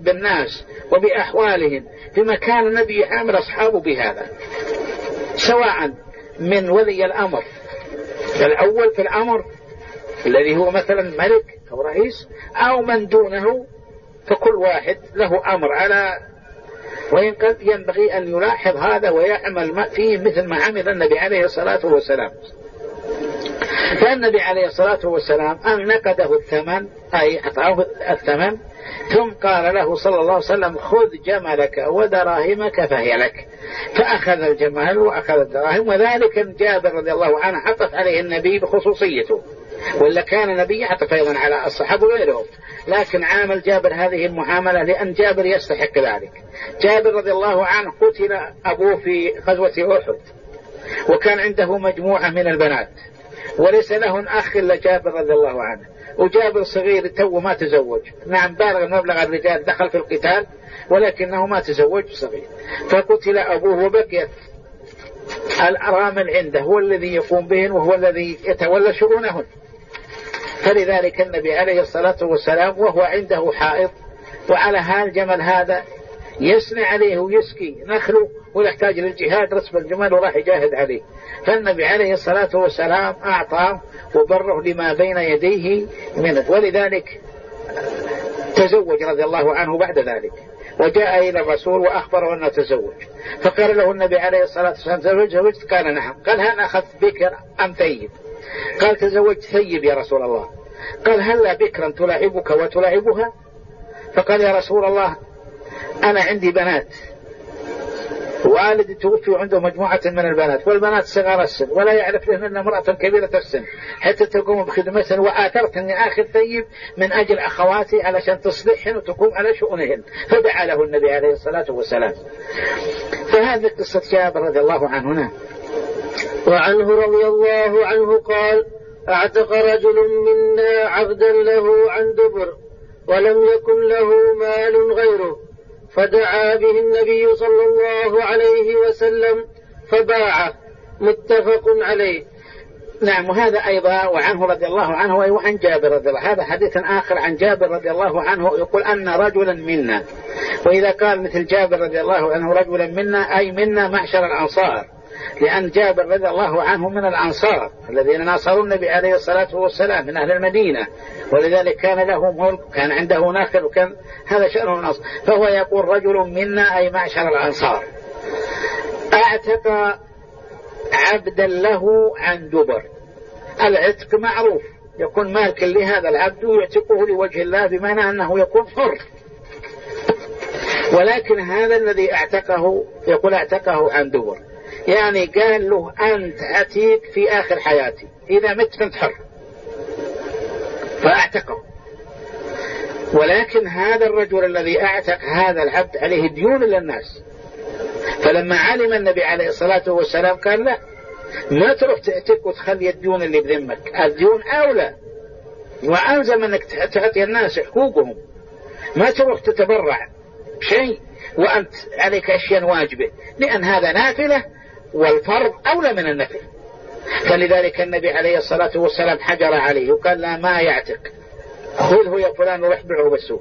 بالناس وبأحوالهم بما كان النبي يعامل أصحابه بهذا، سواء من ولي الأمر الأول في الأمر الذي هو مثلا ملك أو رئيس، أو من دونه، فكل واحد له أمر على، وإن قد ينبغي أن يلاحظ هذا ويعمل فيه مثل ما عمل النبي عليه الصلاة والسلام. فالنبي عليه الصلاة والسلام أن نقده الثمن، أي أعطاه الثمن، ثم قال له صلى الله عليه وسلم خذ جملك ودراهمك فهي لك، فأخذ الجمال وأخذ الدراهم. وذلك جابر رضي الله عنه عطف عليه النبي بخصوصيته، ولا كان النبي يعطف أيضا على الصحابة وغيرهم، لكن عامل جابر هذه المعاملة لأن جابر يستحق ذلك. جابر رضي الله عنه قتل أبوه في غزوة أحد، وكان عنده مجموعة من البنات، وليس له أخ إلا جابر رضي الله عنه، وجابر صغير تو ما تزوج، نعم بالغ مبلغ الرجال، دخل في القتال ولكنه ما تزوج، صغير. فقتل أبوه وبقيت الأرامل عنده، هو الذي يقوم بهن وهو الذي يتولى شؤونهن. فلذلك النبي عليه الصلاة والسلام وهو عنده حائط وعلى هالجمل هذا يسنى عليه ويسقي نخله ويحتاج للجهاد، رسم الجمل وراح يجاهد عليه، فالنبي عليه الصلاة والسلام أعطاه وبره لما بين يديه منه. ولذلك تزوج رضي الله عنه بعد ذلك، وجاء إلى الرسول وأخبره أنه تزوج، فقال له النبي عليه الصلاة والسلام تزوجت؟ قال نعم. قال هل أخذت بكر أم ثيب؟ قال تزوجت ثيب يا رسول الله. قال هل بكرا تلاعبك وتلاعبها؟ فقال يا رسول الله أنا عندي بنات، والدي توفي وعنده مجموعة من البنات، والبنات صغار السن ولا يعرف لهن امرأة كبيرة السن حتى تقوم بخدمتهن، وآثرت أني آخذ ثيب من أجل أخواتي علشان تصلحهن وتقوم على شؤونهن، فدعا له النبي عليه الصلاة والسلام. فهذه قصة جابر رضي الله عنه. وعنه رضي الله عنه قال اعتق رجل منا عبدا له عن دبر ولم يكن له مال غيره، فدعا به النبي صلى الله عليه وسلم فباعه، متفق عليه. نعم. وهذا أيضا وعنه رضي الله عنه وعن جابر رضي الله، هذا حديث آخر عن جابر رضي الله عنه يقول أن رجلا منا، وإذا قال مثل جابر رضي الله عنه رجلا منا أي منا معشر الأنصار، لأن جابر رضي الله عنه من الأنصار الذين ناصروا النبي عليه الصلاة والسلام من أهل المدينة، ولذلك كان له ملك، كان عنده ناخل، وكان هذا شأنه النصر. فهو يقول رجل منا أي معشر الأنصار أعتق عبدا له عن دبر. العتق معروف، يكون مالكا لهذا العبد ويعتقه لوجه الله، بمعنى أنه يكون حر. ولكن هذا الذي اعتقه يقول اعتقه عن دبر، يعني قال له أنت عتيق في آخر حياتي، إذا مت فأنت حر، فاعتقه. ولكن هذا الرجل الذي اعتق هذا العبد عليه ديون للناس، فلما علم النبي عليه الصلاة والسلام قال لا، ما تروح تعتق وتخلي الديون اللي بذمك، الديون أولى، وألزم أنك تعطي الناس حقوقهم، ما تروح تتبرع شيء وأنت عليك أشياء واجبة، لأن هذا نافلة والفرض أولى من النفل. فلذلك النبي عليه الصلاة والسلام حجر عليه وقال لا، ما يعتق، خذه يا فلان وروح بيعه بالسوق.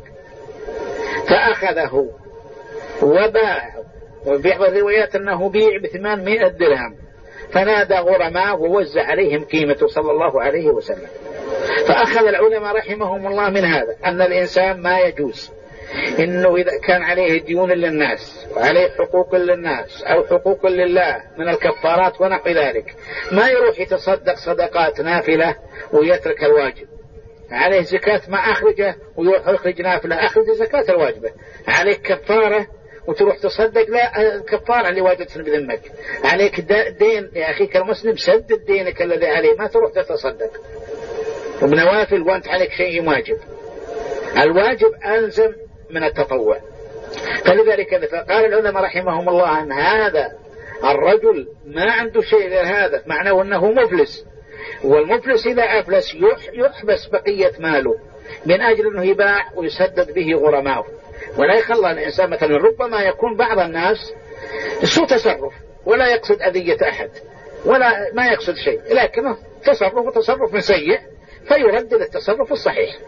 فأخذه وباعه، وفي بعض الروايات أنه بيع ب800 درهم، فنادى غرماء ووزع عليهم قيمته صلى الله عليه وسلم. فأخذ العلماء رحمهم الله من هذا أن الإنسان ما يجوز إنه إذا كان عليه ديون للناس وعليه حقوق للناس أو حقوق لله من الكفارات ونحو ذلك، ما يروح يتصدق صدقات نافلة ويترك الواجب. عليه زكاة ما أخرجه ويروح يخرج نافلة، أخرج زكاة الواجبة. عليك كفارة وتروح تصدق، لا، كفارة اللي واجبت بذمك. عليك دين يا أخيك المسلم، سدد دينك الذي عليه، ما تروح تتصدق بنوافل وأنت عليك شيء واجب. الواجب ألزم من التطوع. فلذلك قال العلماء رحمهم الله أن هذا الرجل ما عنده شيء غير هذا، معناه أنه مفلس، والمفلس إذا أفلس يحبس بقية ماله من أجل أنه يباع ويسدد به غرماءه. ولا يخلى الإنسان مثلا، ربما يكون بعض الناس سوء تصرف ولا يقصد أذية أحد ولا ما يقصد شيء، لكنه تصرف من سيء فيرد للتصرف الصحيح.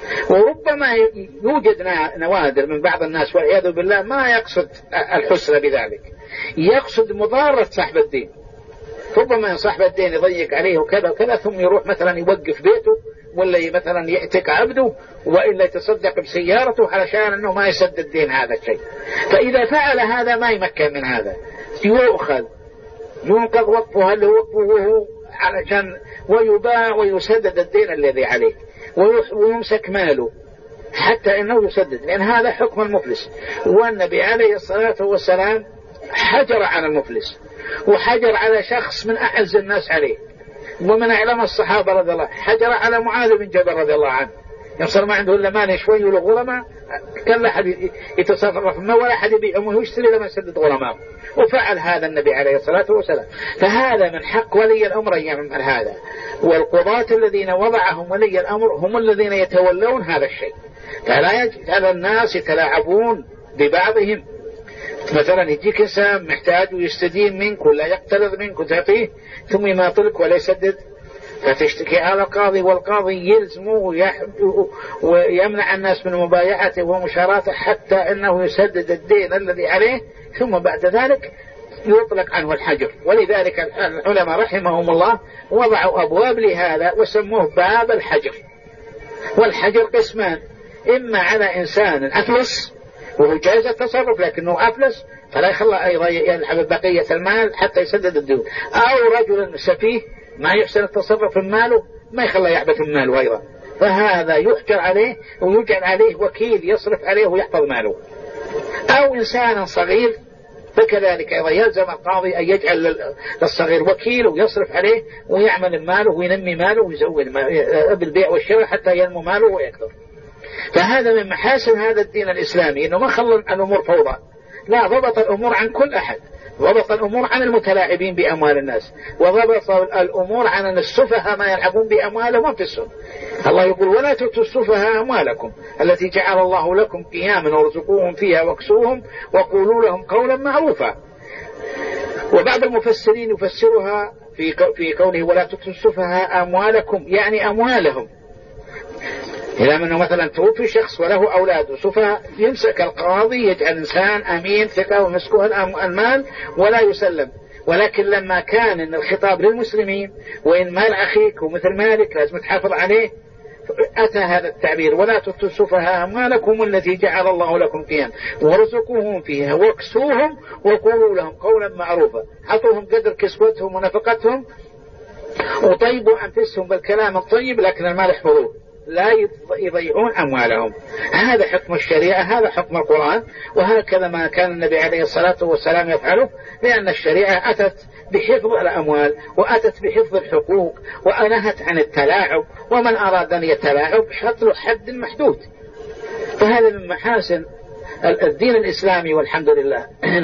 وربما يوجد نوادر من بعض الناس والعياذ بالله ما يقصد الحسن بذلك، يقصد مضارة صاحب الدين. ربما صاحب الدين يضيق عليه وكذا وكذا، ثم يروح مثلا يوقف بيته، ولا مثلا يعتق عبده، وإلا يتصدق بسيارته علشان أنه ما يسدد الدين هذا الشيء. فإذا فعل هذا ما يمكن من هذا، يؤخذ ينقض وقفه اللي وقفه علشان ويباع ويسدد الدين الذي عليه، ويمسك ماله حتى أنه يسدد، لأن هذا حكم المفلس. والنبي عليه الصلاة والسلام حجر على المفلس، وحجر على شخص من أعز الناس عليه ومن أعلم الصحابة رضي الله عنه، حجر على معاذ بن جبل رضي الله عنه، يصير ما عنده إلا مال شوي ولا غرماء، كان لا أحد يتصرف ما ولا أحد يبيعه ويشتري لما يسدد غرماء، وفعل هذا النبي عليه الصلاة والسلام. فهذا من حق ولي الأمر أن يعمل هذا، والقضاة الذين وضعهم ولي الأمر هم الذين يتولون هذا الشيء. فلا يجعل الناس يتلاعبون ببعضهم، مثلا يجيك إنسان محتاج ويستدين منك ولا يقترض منك وتعطيه ثم يماطلك ولا يسدد، فتشتكي على القاضي، والقاضي يلزمه ويمنع الناس من مبايعته ومشاراته حتى أنه يسدد الدين الذي عليه، ثم بعد ذلك يطلق عنه الحجر. ولذلك العلماء رحمهم الله وضعوا أبواب لهذا وسموه باب الحجر. والحجر قسمان: إما على إنسان أفلس وهو جائز التصرف لكنه أفلس فلا يخلى أيضا يلعب بقية المال حتى يسدد الديون، أو رجل سفيه ما يحسن التصرف في ماله ما يخلى يعبث ماله أيضا، فهذا يحجر عليه ويجعل عليه وكيل يصرف عليه ويحفظ ماله. أو إنسان صغير فكذلك أيضا يلزم القاضي أن يجعل للصغير وكيل ويصرف عليه ويعمل ماله وينمي ماله ويزود بالبيع والشراء حتى ينمو ماله ويكثر. فهذا من محاسن هذا الدين الإسلامي، إنه ما خلى الأمور فوضى، لا، ضبط الأمور عن كل أحد، ضبط الأمور عن المتلاعبين بأموال الناس، وضبط الأمور عن السفهاء ما يلعبون بأموالهم في السنة. الله يقول: ولا تؤتوا السفهاء أموالكم التي جعل الله لكم قياما وارزقوهم فيها واكسوهم وقولوا لهم قولا معروفا. وبعض المفسرين يفسرها في قوله ولا تؤتوا السفهاء أموالكم يعني أموالهم، إذا منه مثلا توفي شخص وله أولاد وسفهاء، يمسك القاضي يجعل إنسان أمين ثقة ومسكوه المال ولا يسلم. ولكن لما كان إن الخطاب للمسلمين وإن مال أخيك ومثل مالك لازم تحافظ عليه، أتى هذا التعبير: ولا تؤتوا السفهاء أموالكم التي جعل الله لكم قياما وارزقوهم فيها واكسوهم وقولوا لهم قولا معروفا. أعطوهم قدر كسوتهم ونفقتهم وطيبوا أنفسهم بالكلام الطيب، لكن المال احفظوه، لا يضيعون أموالهم. هذا حكم الشريعة، هذا حكم القرآن، وهكذا ما كان النبي عليه الصلاة والسلام يفعله، لأن الشريعة أتت بحفظ الأموال وأتت بحفظ الحقوق ونهت عن التلاعب، ومن أراد أن يتلاعب حط له حد محدود. فهذا من محاسن الدين الإسلامي والحمد لله.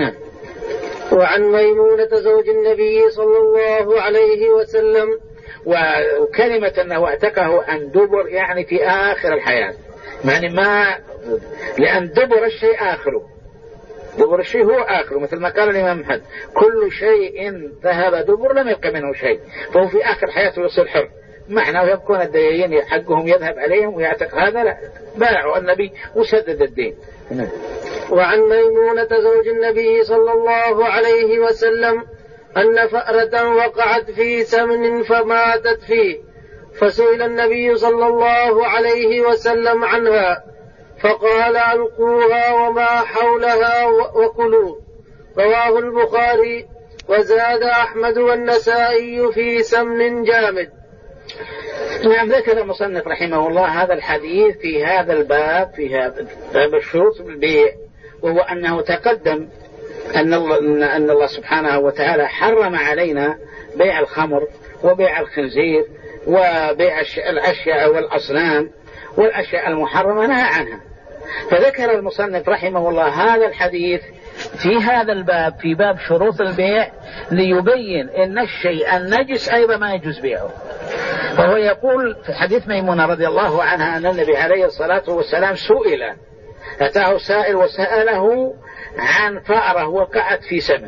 وعن ميمونة زوج النبي صلى الله عليه وسلم، وكلمة أنه اعتقه عن دبر يعني في آخر الحياة، يعني ما، لأن دبر الشيء آخره، دبر الشيء هو آخره، مثل ما قال الإمام محمد: كل شيء ذهب دبر لم يبقى منه شيء، فهو في آخر حياته يصير حر. معناه يبقون الديين حقهم يذهب عليهم ويعتق هذا، لا، باعوا النبي وسدد الدين. وعن ميمونة زوج النبي صلى الله عليه وسلم أن فأرة وقعت في سمن فماتت فيه، فسئل النبي صلى الله عليه وسلم عنها فقال: ألقوها وما حولها وكلوا. رواه البخاري. وزاد أحمد والنسائي في سمن جامد. نعم، ذكر المصنف رحمه الله هذا الحديث في هذا الباب، في هذا باب الشروط بالبيع، وهو أنه تقدم أن الله سبحانه وتعالى حرم علينا بيع الخمر وبيع الخنزير وبيع الأشياء والأصنام والأشياء المحرمة نهى عنها. فذكر المصنف رحمه الله هذا الحديث في هذا الباب، في باب شروط البيع، ليبين أن الشيء النجس أيضا ما يجوز بيعه. وهو يقول في حديث ميمونة رضي الله عنها أن النبي عليه الصلاة والسلام سئل، أتاه سائل وسأله عن فأرة وقعت في سمن،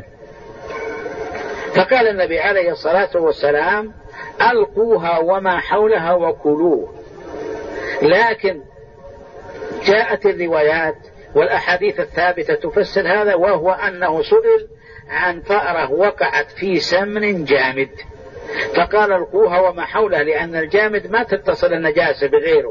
فقال النبي عليه الصلاة والسلام: ألقوها وما حولها وكلوه. لكن جاءت الروايات والأحاديث الثابتة تفسر هذا، وهو أنه سئل عن فأرة وقعت في سمن جامد فقال القوها وما حولها، لأن الجامد ما تتصل النجاسة بغيره،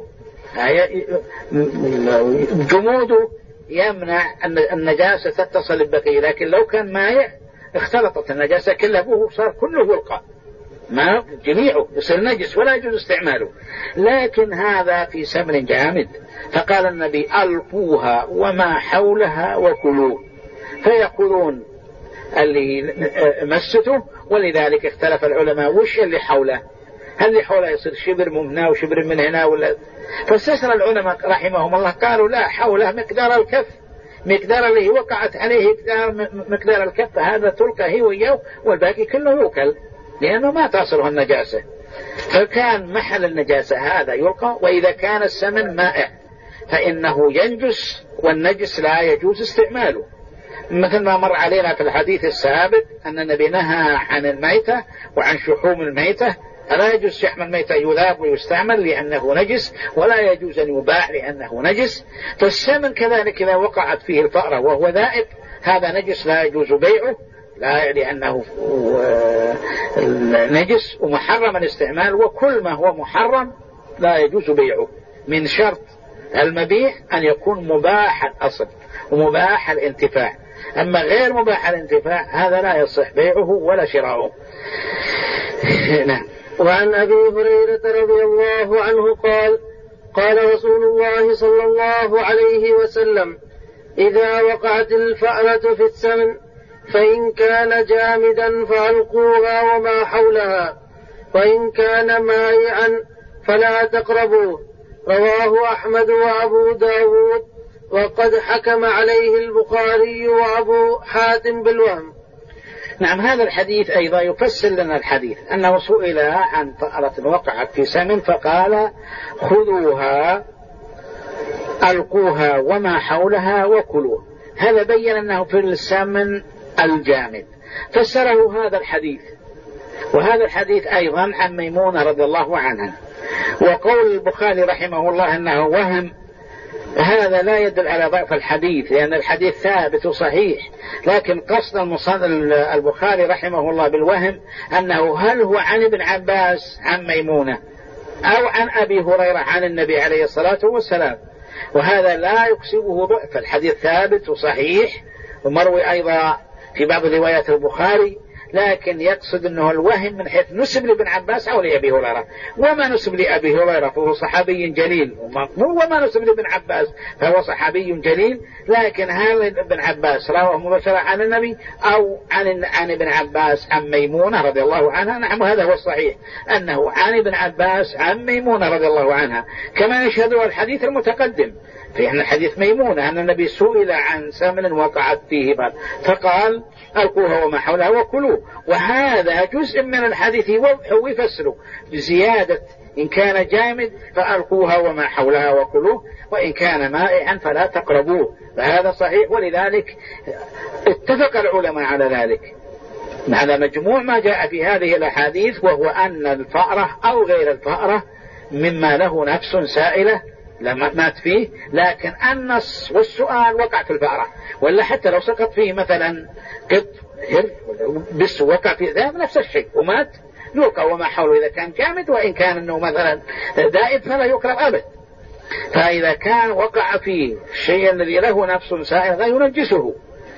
جموده يمنع أن النجاسة تتصل ببقية، لكن لو كان مائع اختلطت النجاسة كلها به صار كله يلقى، ما جميعه يصير نجس ولا يجوز استعماله. لكن هذا في سمن جامد، فقال النبي ألقوها وما حولها وكلوه، فيقولون اللي مسته. ولذلك اختلف العلماء وش اللي حوله، هل اللي حوله يصير شبر من هنا وشبر من هنا ولا؟ فاستسر العلماء رحمهم الله قالوا لا، حوله مقدار الكف، مقدار اللي وقعت عليه مقدار الكف، هذا تلقى هي وياه والباقي كله يوكل لأنه ما تصله النجاسة. فكان محل النجاسة هذا يلقى. وإذا كان السمن مائع فإنه ينجس، والنجس لا يجوز استعماله، مثل ما مر علينا في الحديث السابق أن النبي نهى عن الميتة وعن شحوم الميتة، فلا يجوز شحم الميتة يذاب ويستعمل لأنه نجس، ولا يجوز أن يباع لأنه نجس. فالسمن كذلك إذا وقعت فيه الفأرة وهو ذائب هذا نجس لا يجوز بيعه، لا لأنه نجس ومحرم الاستعمال، وكل ما هو محرم لا يجوز بيعه، من شرط المبيع أن يكون مباح الأصل ومباح الانتفاع، أما غير مباح الانتفاع هذا لا يصح بيعه ولا شراؤه. نعم. وعن أبي هريرة رضي الله عنه قال قال رسول الله صلى الله عليه وسلم إذا وقعت الفأرة في السمن فإن كان جامدا فألقوها وما حولها، وإن كان مائعا فلا تقربوه. رواه أحمد وأبو داود، وقد حكم عليه البخاري وأبو حاتم بالوهم. نعم. هذا الحديث أيضا يفسر لنا الحديث أنه سئل عن فأرة وقعت في سمن فقال خذوها ألقوها وما حولها وكلوه. هذا بين أنه في السمن الجامد، فسره هذا الحديث. وهذا الحديث أيضا عن ميمونة رضي الله عنها. وقول البخاري رحمه الله أنه وهم، هذا لا يدل على ضعف الحديث، لأن الحديث ثابت وصحيح، لكن قصد البخاري رحمه الله بالوهم أنه هل هو عن ابن عباس عن ميمونة أو عن أبي هريرة عن النبي عليه الصلاة والسلام، وهذا لا يكسبه ضعف، الحديث ثابت وصحيح ومروي أيضا في بعض روايات البخاري، لكن يقصد أنه الوهم من حيث نسب لابن عباس أو لأبي هريرة، وما نسب لأبي هريرة فهو صحابي جليل، وما نسب لابن عباس فهو صحابي جليل، لكن هل ابن عباس رواه مباشرة عن النبي أو عن ابن عباس عن ميمونة رضي الله عنها؟ نعم، هذا هو الصحيح أنه عن ابن عباس عن ميمونة رضي الله عنها، كما يشهده الحديث المتقدم في حديث ميمونة أن النبي سئل عن سمن وقعت فيه فقال ألقوها وما حولها وكلوه. وهذا جزء من الحديث ويفسره بزيادة إن كان جامد فألقوها وما حولها وكلوه، وإن كان مائعا فلا تقربوه، فهذا صحيح. ولذلك اتفق العلماء على ذلك، على مجموع ما جاء في هذه الأحاديث، وهو أن الفأرة أو غير الفأرة مما له نفس سائلة لما مات فيه، لكن النص والسؤال وقع في الفأرة، ولا حتى لو سقط فيه مثلا قط بس وقع فيه ذا نفس الشيء ومات يلقى وما حوله إذا كان جامد، وإن كان أنه مثلا دائب فلا يكرم أبد. فإذا كان وقع فيه الشيء الذي له نفس سائلة ينجسه،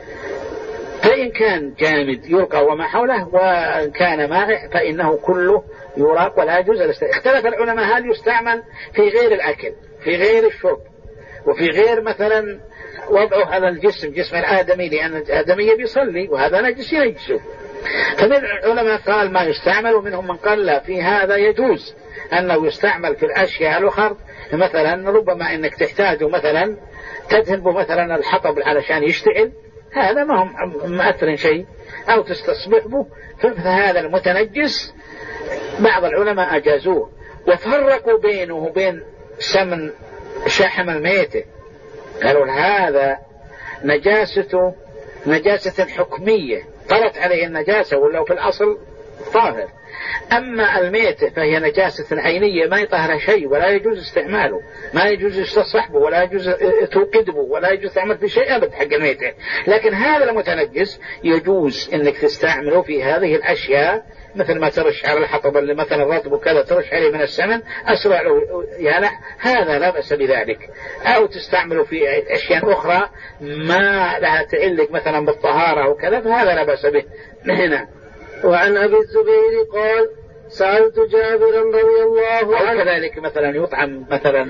فإن كان جامد يلقى وما حوله، وإن كان مائع فإنه كله يراق ولا يجوز الاستعمال. اختلف العلماء هل يستعمل في غير الأكل، في غير الشرب، وفي غير مثلا وضعه على الجسم، جسم الآدمي، لأن الآدمي بيصلي وهذا نجس ينجسه. فمن العلماء قال ما يستعمل، ومنهم من قال لا، في هذا يجوز أنه يستعمل في الأشياء الأخرى، مثلا ربما أنك تحتاج مثلا تدهن مثلا الحطب علشان يشتعل، هذا ما هم مؤثر شيء، أو تستصبح به، فهذا المتنجس بعض العلماء أجازوه، وفرقوا بينه وبين سمن شحم الميتة، قالوا هذا نجاسة حكمية طرت عليه النجاسة، ولو في الأصل طاهر. أما الميتة فهي نجاسة عينية ما يطهرها شيء ولا يجوز استعماله، ما يجوز استصحبه ولا يجوز توقده ولا يجوز تعمل في شيء أبد حق ميتة. لكن هذا المتنجس يجوز أنك تستعمله في هذه الأشياء، مثل ما ترش على الحطب اللي مثلا الرطب وكذا ترش عليه من السمن أسرع له يعني هذا لا بأس بذلك، أو تستعمله في أشياء أخرى ما لها تعلق مثلا بالطهارة وكذا فهذا لا بأس به. هنا وعن أبي الزبير قال سألت جابرا رضي الله عنه. كذلك مثلا يطعم مثلا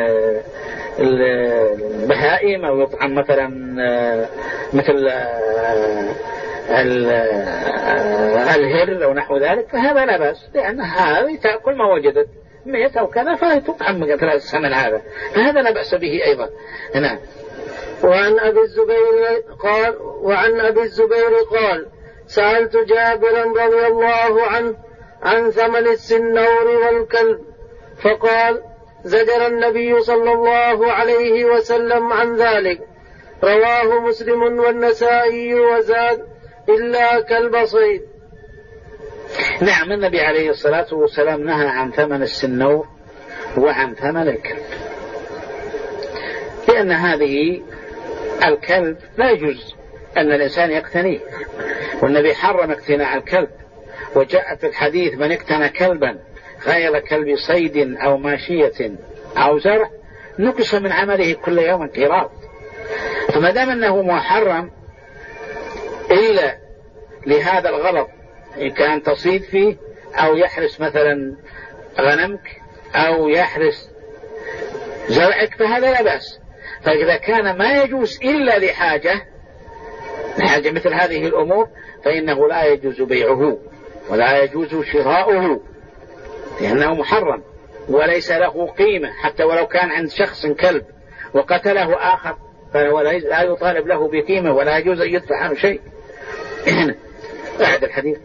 البهائم أو يطعم مثلا مثل الهر أو نحو ذلك فهذا لا بأس، لأن هذه تأكل ما وجدت ميت أو كذا فيطعم مثل السمن هذا فهذا لا بأس به أيضا. هنا وعن أبي الزبير قال سألت جابرا رضي الله عنه عن ثمن السنور والكلب فقال زجر النبي صلى الله عليه وسلم عن ذلك. رواه مسلم والنسائي وزاد إلا كلب صيد. نعم النبي عليه الصلاة والسلام نهى عن ثمن السنور وعن ثمن الكلب، لأن هذه الكلب لا يجوز أن الإنسان يقتنيه، والنبي حرم اقتناء الكلب، وجاء في الحديث من اقتنى كلبا غير كلب صيد أو ماشية أو زرع نقص من عمله كل يوم قيراط. فما دام أنه محرم إلا لهذا الغرض إن كان تصيد فيه أو يحرس مثلا غنمك أو يحرس زرعك فهذا لا بأس. فإذا كان ما يجوز إلا لحاجة مثل هذه الأمور فإنه لا يجوز بيعه ولا يجوز شراؤه، لأنه محرم وليس له قيمة، حتى ولو كان عند شخص كلب وقتله آخر فهو لا يطالب له بقيمة ولا يجوز أن يدفع عنه شيء. أعد الحديث.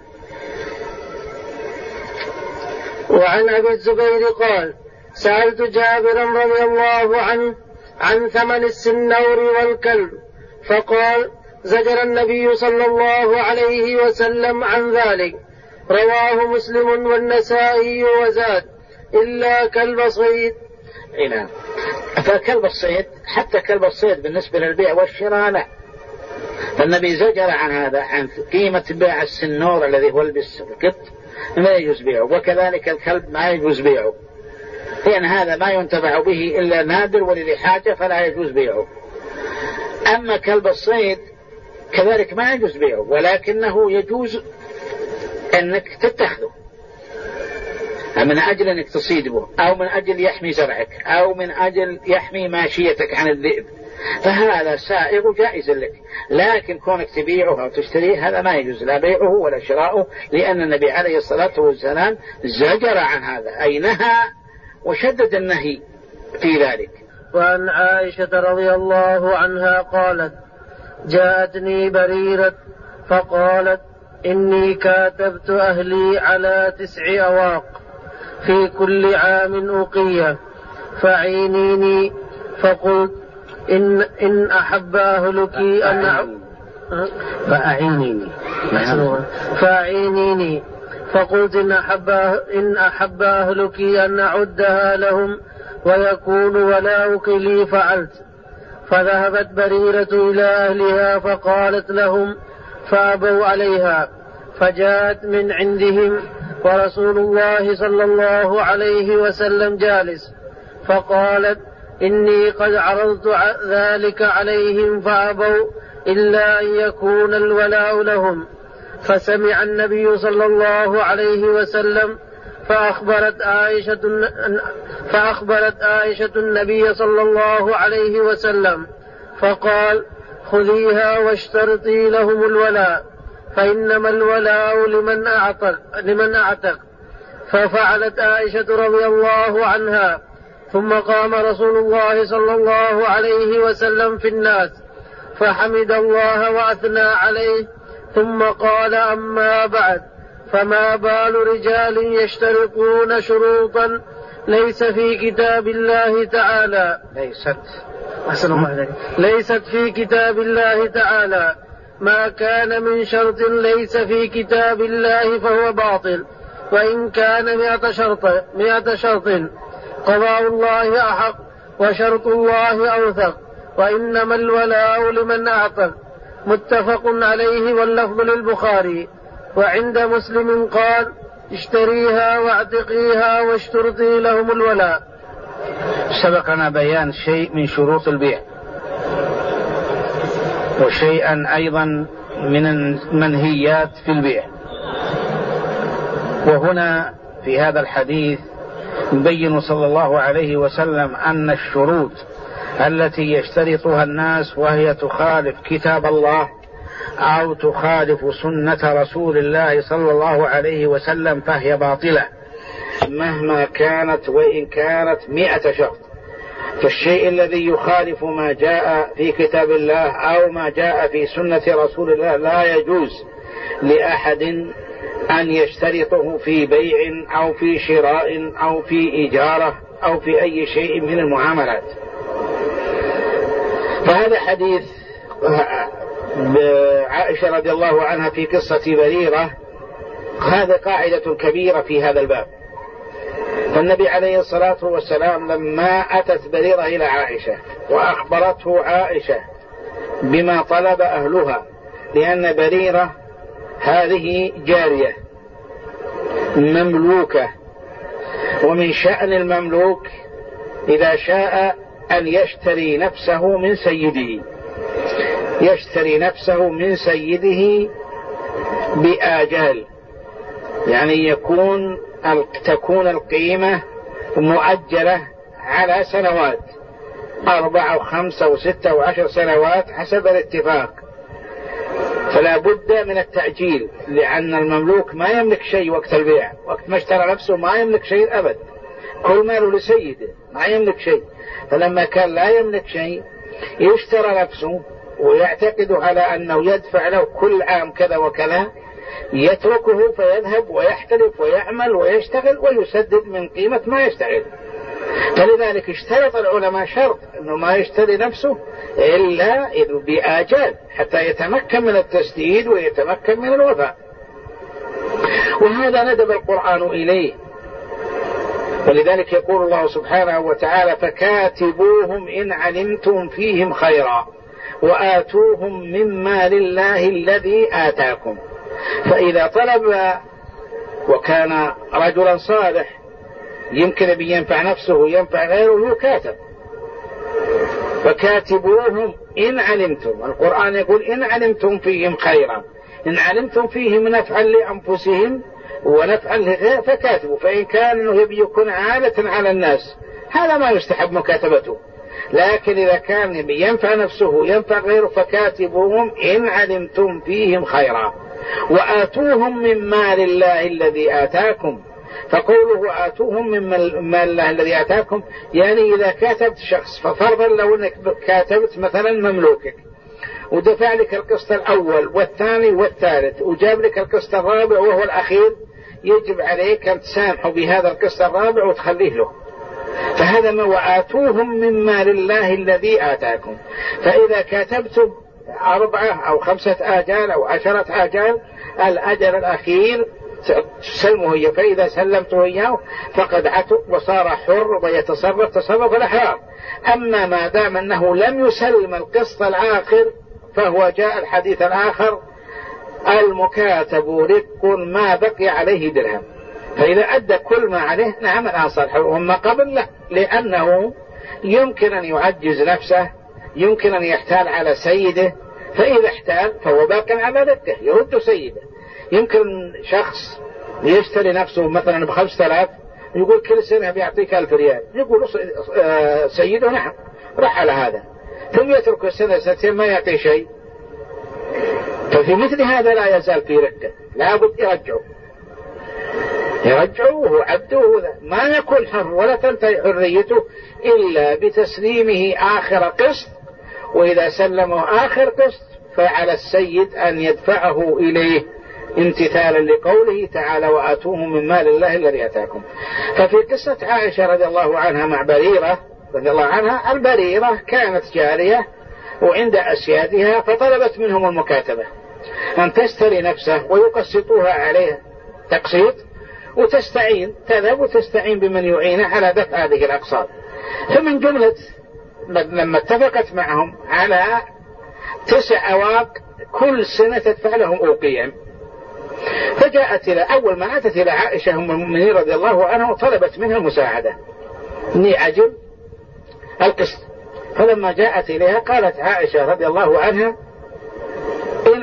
وعن أبي الزبير قال سألت جابرا رضي الله عنه عن ثمن السنور والكلب فقال زجر النبي صلى الله عليه وسلم عن ذلك. رواه مسلم والنسائي وزاد إلا كلب صيد. نعم. فكلب الصيد حتى كلب الصيد بالنسبة للبيع والشراء لا، فالنبي زجر عن هذا، عن قيمة بيع السنور الذي هو القط ما يجوز بيعه، وكذلك الكلب ما يجوز بيعه، لأن هذا ما ينتفع به إلا نادر وللحاجة فلا يجوز بيعه. أما كلب الصيد كذلك ما يجوز بيعه، ولكنه يجوز أنك تتخذه من أجل أنك تصيد به، أو من أجل يحمي زرعك، أو من أجل يحمي ماشيتك عن الذئب، فهذا سائغ جائز لك. لكن كونك تبيعه أو تشتريه هذا ما يجوز لا بيعه ولا شراؤه، لأن النبي عليه الصلاة والسلام زجر عن هذا، أي نهى وشدد النهي في ذلك. وعن عائشة رضي الله عنها قالت جاءتني بريرة فقالت إني كاتبت أهلي على 9 أواق في كل عام أقية فعينيني، فقلت إن أحب أهلك أن فأعينيني فقلت إن أحب أهلك أن أعدها لهم ويكون ولاؤك لي فعلت. فذهبت بريرة إلى أهلها فقالت لهم فأبوا عليها، فجاءت من عندهم ورسول الله صلى الله عليه وسلم جالس، فقالت إني قد عرضت ذلك عليهم فأبوا إلا أن يكون الولاء لهم. فسمع النبي صلى الله عليه وسلم فأخبرت عائشة النبي صلى الله عليه وسلم فقال خذيها واشترطي لهم الولاء فإنما الولاء لمن أعتق. ففعلت عائشة رضي الله عنها. ثم قام رسول الله صلى الله عليه وسلم في الناس فحمد الله وأثنى عليه، ثم قال أما بعد، فما بال رجال يشترطون شروطا ليست في كتاب الله تعالى ما كان من شرط ليس في كتاب الله فهو باطل، وإن كان 100 شرط قضاء الله أحق وشرط الله أوثق، وإنما الولاء لمن أعتق. متفق عليه واللفظ للبخاري. وعند مسلم قال: اشتريها واعتقيها واشترطي لهم الولاء. سبقنا بيان شيء من شروط البيع وشيئا أيضا من المنهيات في البيع، وهنا في هذا الحديث يبين صلى الله عليه وسلم أن الشروط التي يشترطها الناس وهي تخالف كتاب الله أو تخالف سنة رسول الله صلى الله عليه وسلم فهي باطلة مهما كانت، وإن كانت 100 شرط. فالشيء الذي يخالف ما جاء في كتاب الله أو ما جاء في سنة رسول الله لا يجوز لأحد أن يشترطه في بيع أو في شراء أو في إجارة أو في أي شيء من المعاملات. فهذا حديث عائشة رضي الله عنها في قصة بريرة، هذا قاعدة كبيرة في هذا الباب. فالنبي عليه الصلاة والسلام لما أتت بريرة إلى عائشة وأخبرته عائشة بما طلب أهلها، لأن بريرة هذه جارية مملوكة، ومن شأن المملوك إذا شاء أن يشتري نفسه من سيده، يشتري نفسه من سيده بآجال، يعني تكون القيمة مؤجلة على سنوات، 4 و5 و6 و10 سنوات حسب الاتفاق. فلا بد من التأجيل، لأن المملوك ما يملك شيء وقت البيع، وقت ما اشترى نفسه ما يملك شيء أبد، كل ماله لسيده، ما يملك شيء. فلما كان لا يملك شيء يشترى نفسه ويعتقد على أنه يدفع له كل عام كذا وكذا، يتركه فيذهب ويحترف ويعمل ويشتغل ويسدد من قيمة ما يشتغل. فلذلك اشترط العلماء شرط أنه ما يشتري نفسه إلا بآجال حتى يتمكن من التسديد ويتمكن من الوفاء، وهذا ندب القرآن إليه. ولذلك يقول الله سبحانه وتعالى: فكاتبوهم إن علمتم فيهم خيرا وآتوهم مما لله الذي آتاكم. فإذا طلب وكان رجلا صالح يمكن بينفع نفسه وينفع غيره يكاتب. فكاتبوهم إن علمتم، القرآن يقول إن علمتم فيهم خيرا، إن علمتم فيهم نفعا لأنفسهم ونفعا لغير فكاتبوا. فإن كان انه يبي يكون عالة على الناس هذا ما يستحب مكاتبته، لكن إذا كان يبي ينفع نفسه وينفع غيره فكاتبوهم إن علمتم فيهم خيرا وآتوهم من مال الله الذي آتاكم. فقوله آتوهم من مال الله الذي آتاكم يعني إذا كاتبت شخص، ففرضا لو أنك كاتبت مثلا مملوكك ودفع لك القسط الأول والثاني والثالث وجاب لك القسط الرابع وهو الأخير، يجب عليك أن تسامحه بهذا القسط الرابع وتخليه له. فهذا ما وآتوهم من مال الله الذي آتاكم. فإذا كاتبتم 4 أو 5 آجال أو 10 آجال، الأجل الأخير تسلمه إياه، فإذا سلمته إياه فقد عتق وصار حر ويتصرف تصرف الأحرار. أما ما دام أنه لم يسلم القسط الآخر فهو جاء الحديث الآخر: المكاتب رق ما بقي عليه درهم. فإذا أدى كل ما عليه نعم الآن صار حر، وما قبل لا، لأنه يمكن أن يعجز نفسه، يمكن أن يحتال على سيده، فإذا احتال فهو باق على رقه يرد سيده. يمكن شخص يشتري نفسه مثلا ب5000 يقول كل سنة بيعطيك 1000 ريال، يقول سيده نعم راح على هذا، ثم يترك السنة سنتين ما يعطي شيء. ففي مثل هذا لا يزال في رقه، لابد يرجعه وهو عبده، ما يكون حر ولا تنتهي حريته إلا بتسليمه آخر قسط. وإذا سلمه آخر قسط فعلى السيد أن يدفعه إليه امتثالا لقوله تعالى: وآتوهم من مال الله الذي آتاكم. ففي قصة عائشة رضي الله عنها مع بريرة رضي الله عنها، البريرة كانت جارية وعند أسيادها، فطلبت منهم المكاتبة أن تشتري نفسه ويقسطوها عليها تقسيط، وتستعين تذهب وتستعين بمن يعينها على دفع هذه الأقساط. فمن جملة لما اتفقت معهم على 9 أواق كل سنة تدفع لهم أوقيا، فجاءت أول ما أتت إلى عائشة أم المؤمنين رضي الله عنها وطلبت منها المساعدة إني عجل القسط. فلما جاءت إليها قالت عائشة رضي الله عنها إن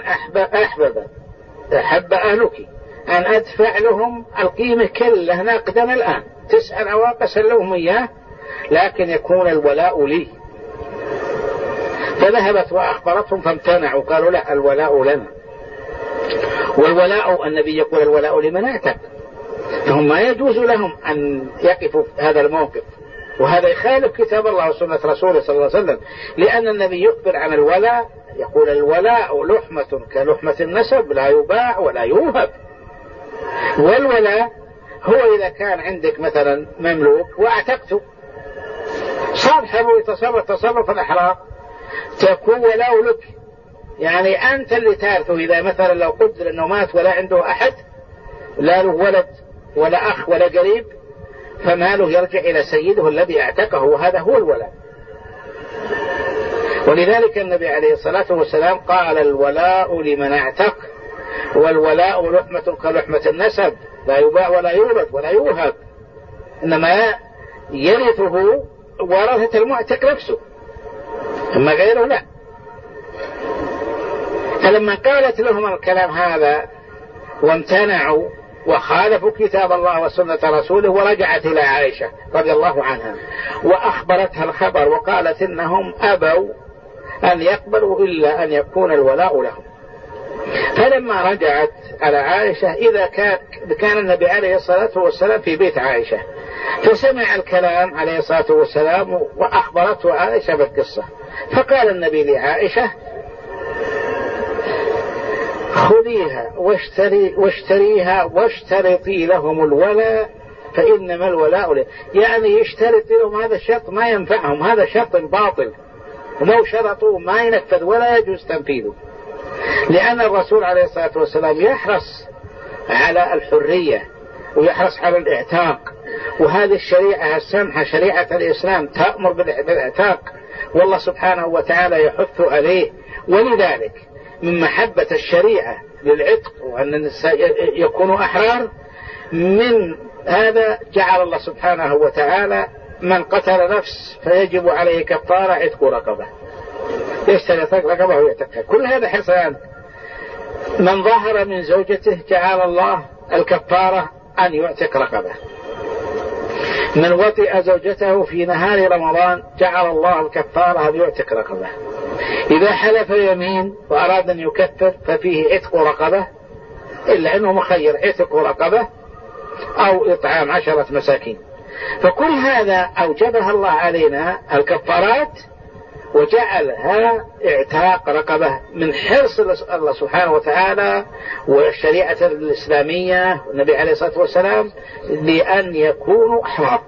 أحب أهلك أن أدفع لهم القيمة كلها نقدا الآن 9 أواق سلوهم إياه، لكن يكون الولاء لي. فذهبت وأخبرتهم فامتنعوا، قالوا لا، الولاء لنا. والولاء النبي يقول الولاء لمن اعتق، فهم ما يجوز لهم أن يقفوا في هذا الموقف، وهذا يخالف كتاب الله وسنة رسوله صلى الله عليه وسلم، لأن النبي يخبر عن الولاء يقول الولاء لحمة كلحمة النسب لا يباع ولا يوهب. والولاء هو إذا كان عندك مثلا مملوك واعتقته صار حر تصرف الأحرار، تكون ولاء لك، يعني أنت اللي تارثه. إذا مثلا لو قدر أنه مات ولا عنده أحد، لا له ولد ولا أخ ولا قريب، فماله يرجع إلى سيده الذي اعتقه، وهذا هو الولاء. ولذلك النبي عليه الصلاة والسلام قال الولاء لمن اعتق، والولاء لحمة كلحمة النسب لا يباع ولا يولد ولا يوهب، إنما يرثه ورثة المعتق نفسه، أما غيره لا. فلما قالت لهم الكلام هذا وامتنعوا وخالفوا كتاب الله وسنة رسوله، ورجعت إلى عائشة رضي الله عنها وأخبرتها الخبر، وقالت إنهم أبوا أن يقبلوا إلا أن يكون الولاء لهم. فلما رجعت على عائشة إذا كان النبي عليه الصلاة والسلام في بيت عائشة، فسمع الكلام عليه الصلاة والسلام وأخبرته عائشة بالقصة. فقال النبي لعائشة خذيها واشتريها واشترطي لهم الولاء فإنما الولاء له. يعني يشترط لهم هذا الشرط ما ينفعهم، هذا شرط باطل، ولو شرطوا ما ينفذ ولا يجوز تنفيذه، لأن الرسول عليه الصلاة والسلام يحرص على الحرية ويحرص على الاعتاق، وهذه الشريعة السمحة شريعة الإسلام تأمر بالاعتاق، والله سبحانه وتعالى يحث عليه. ولذلك من محبة الشريعة للعتق وأن النساء يكونوا أحرار، من هذا جعل الله سبحانه وتعالى من قتل نفس فيجب عليه كفارة عتق رقبة، يشتري رقبة ويعتقها. كل هذا حصان. من ظهر من زوجته جعل الله الكفارة أن يعتق رقبة. من وطئ زوجته في نهار رمضان جعل الله الكفارة أن يعتق رقبة. إذا حلف يمين وأراد أن يكفر ففيه عتق رقبة، إلا أنه مخير عتق رقبة أو إطعام 10 مساكين. فكل هذا أوجبها الله علينا الكفارات، وجعلها اعتاق رقبة من حرص الله سبحانه وتعالى والشريعة الإسلامية والنبي عليه الصلاة والسلام لأن يكونوا أحرار.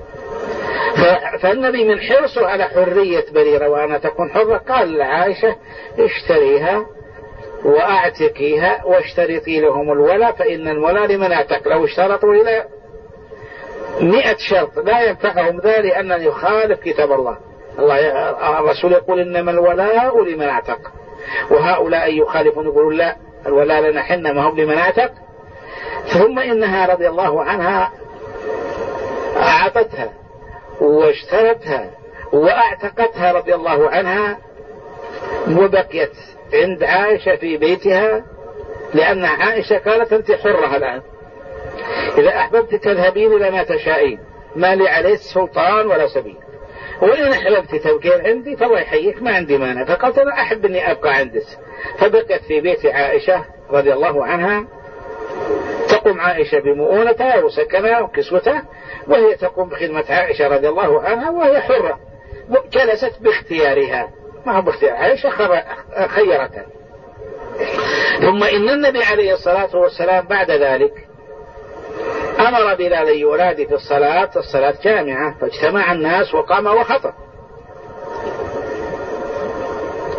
فالنبي من حرصه على حرية بريرة وأنا تكون حرة قال لعائشة اشتريها وأعتقيها واشترطي لهم الولاء فإن الولاء لمن اعتق. لو اشترطوا إلى 100 شرط لا ينفعهم ذلك لأنه يخالف كتاب الله. الرسول يقول إنما الولاء لمن اعتق، وهؤلاء يخالفون يقولون لا الولاء لنا حنا ما هم لمن اعتق. ثم إنها رضي الله عنها أعطتها واشترتها وأعتقتها رضي الله عنها، وبقيت عند عائشة في بيتها، لأن عائشة قالت أنت حرة الآن، إذا أحببت تذهبين إلى ما تشائين، ما لي عليه سلطان ولا سبيل، وإن أحببت تبقين عندي فالله يحييك ما عندي مانع. فقالت أنا أحب أني أبقى عندك، فبقت في بيت عائشة رضي الله عنها، تقوم عائشة بمؤونتها وسكنها وكسوتها، وهي تقوم بخدمة عائشة رضي الله عنها وهي حرة، جلست باختيارها ما هو باختيار عائشة، خيرتها. ثم إن النبي عليه الصلاة والسلام بعد ذلك أمر بلال ينادي في الصلاة جامعة، فاجتمع الناس وقام وخطب.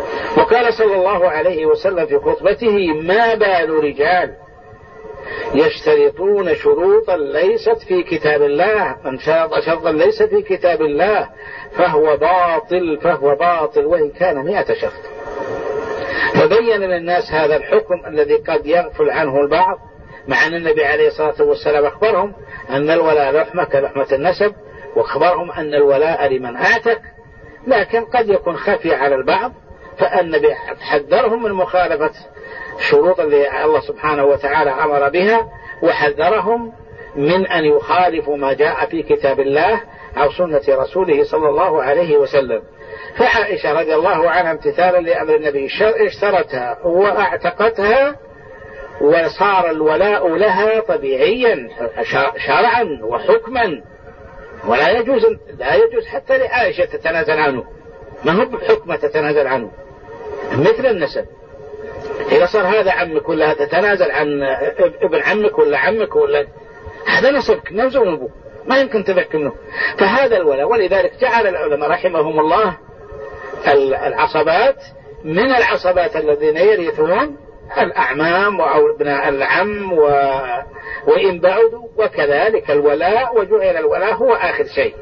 وقال صلى الله عليه وسلم في خطبته: ما بال رجال يشترطون شروطا ليست في كتاب الله، من شرط شرطا ليس في كتاب الله فهو باطل وإن كان 100 شرط. فبين للناس هذا الحكم الذي قد يغفل عنه البعض، مع أن النبي عليه الصلاة والسلام أخبرهم أن الولاء لحمة كلحمة النسب، وأخبرهم أن الولاء لمن أعتق، لكن قد يكون خفي على البعض، فالنبي حذرهم من مخالفة شروط اللي الله سبحانه وتعالى أمر بها، وحذرهم من أن يخالفوا ما جاء في كتاب الله أو سنة رسوله صلى الله عليه وسلم. فعائشة رضي الله عنها امتثالا لأمر النبي اشترتها وأعتقتها، وصار الولاء لها طبيعيا شرعا وحكما، ولا يجوز حتى لعائشة تتنازل عنه، ما هو بحكمة تتنازل عنه، مثل النسب. إذا صار هذا عمك ولا تتنازل عن ابن عمك ولا عمك ولا هذا نسبك نفسه ونبوه، ما يمكن تذكر منه. فهذا الولاء، ولذلك جعل العلماء رحمهم الله العصبات من العصبات الذين يرثون الأعمام أو ابناء العم وإن بعدوا، وكذلك الولاء، وجعل الولاء هو آخر شيء.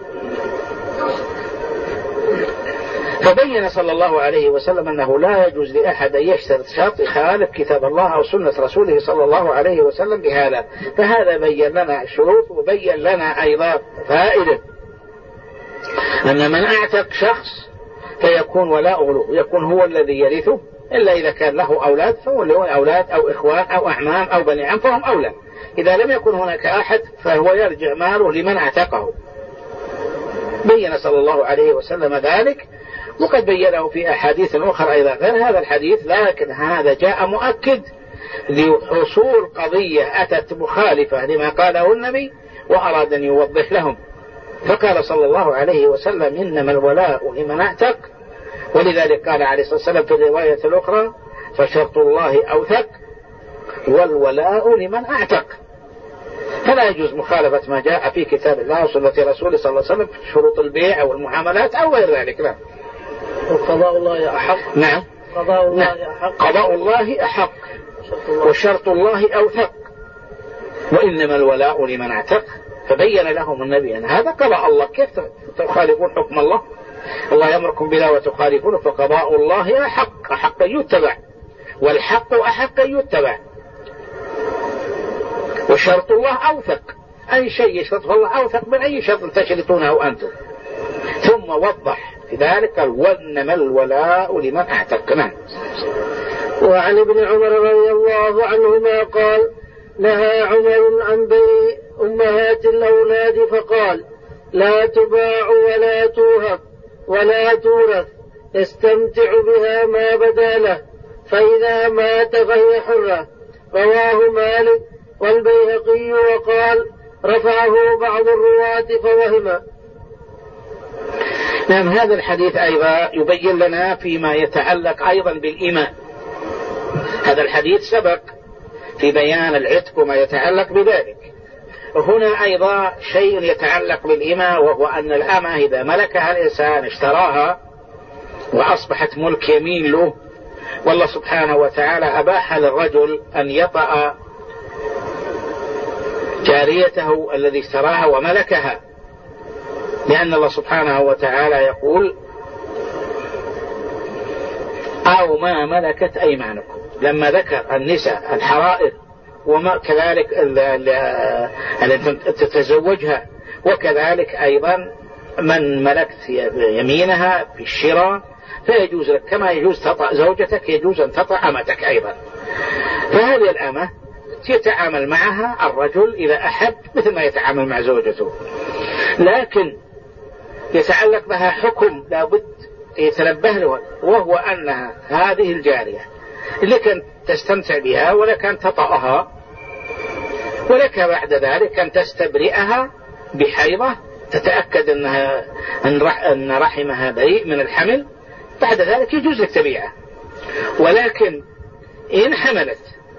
فبين صلى الله عليه وسلم أنه لا يجوز لأحد أن يشترط شرط يخالف كتاب الله أو سنة رسوله صلى الله عليه وسلم بهذا. فهذا بين لنا الشروط، وبين لنا أيضا فائدة أن من أعتق شخص فيكون ولاؤه له، يكون هو الذي يرثه، إلا إذا كان له أولاد فهو له أولاد أو إخوان أو أعمام أو بني عم فهم أولى. إذا لم يكن هناك أحد فهو يرجع ماله لمن اعتقه. بين صلى الله عليه وسلم ذلك، وقد بينه في أحاديث أخرى أيضا غير هذا الحديث، لكن هذا جاء مؤكد لحصول قضية أتت مخالفة لما قاله النبي وأراد أن يوضح لهم. فقال صلى الله عليه وسلم: إنما الولاء لمن اعتق، ولذلك قال عليه الصلاة والسلام في الرواية الأخرى: فشرط الله أوثق والولاء لمن اعتق. فلا يجوز مخالفة ما جاء في كتاب الله وسنة رسوله صلى الله عليه وسلم في شروط البيع أو المعاملات أو غير ذلك. لا. وقضاء الله أحق. نعم، قضاء الله أحق وشرط الله أوثق، وإنما الولاء لمن اعتق. فبين لهم النبي أن هذا قضاء الله، كيف تخالفون حكم الله؟ الله يأمركم بلا وتخالفون، فقضاء الله أحق يتبع، والحق أحق يتبع، وشرط الله أوثق، أي شيء يشرطه الله أوثق من أي شرط تشرطونه أنتم. ثم وضح في ذلك: وإنما الولاء لمن اعتق. نعم. وعن ابن عمر رضي الله عنهما قال: نهى عمر عن بيع أمهات الأولاد فقال: لا تباع ولا توهب ولا تورث، استمتع بها ما بدا له، فإذا مات فهي حرة. رواه مالك والبيهقي، وقال: رفعه بعض الرواة فوهم. نعم، هذا الحديث أيضا يبين لنا فيما يتعلق أيضا بالإماء. هذا الحديث سبق في بيان العتق وما يتعلق بذلك. هنا أيضا شيء يتعلق بالإماء، وهو أن الأمة إذا ملكها الإنسان اشتراها وأصبحت ملك يمين له، والله سبحانه وتعالى أباح للرجل أن يطأ جاريته الذي اشتراها وملكها، لأن الله سبحانه وتعالى يقول: أو ما ملكت أيمانكم، لما ذكر النساء الحرائر وما كذلك التي تتزوجها، وكذلك أيضا من ملكت يمينها في الشراء، فيجوز لك كما يجوز تطأ زوجتك يجوز أن تطأ أمتك أيضا. فهذه الأمة يتعامل معها الرجل إذا أحب مثل ما يتعامل مع زوجته، لكن يتعلق بها حكم لابد يتنبه له، وهو أنها هذه الجارية اللي كانت تستمتع بها ولا كانت تطأها، ولك بعد ذلك أن تستبرئها بحيضة تتأكد أن رحمها بريء من الحمل، بعد ذلك يجوز لك تبيعها. ولكن إن حملت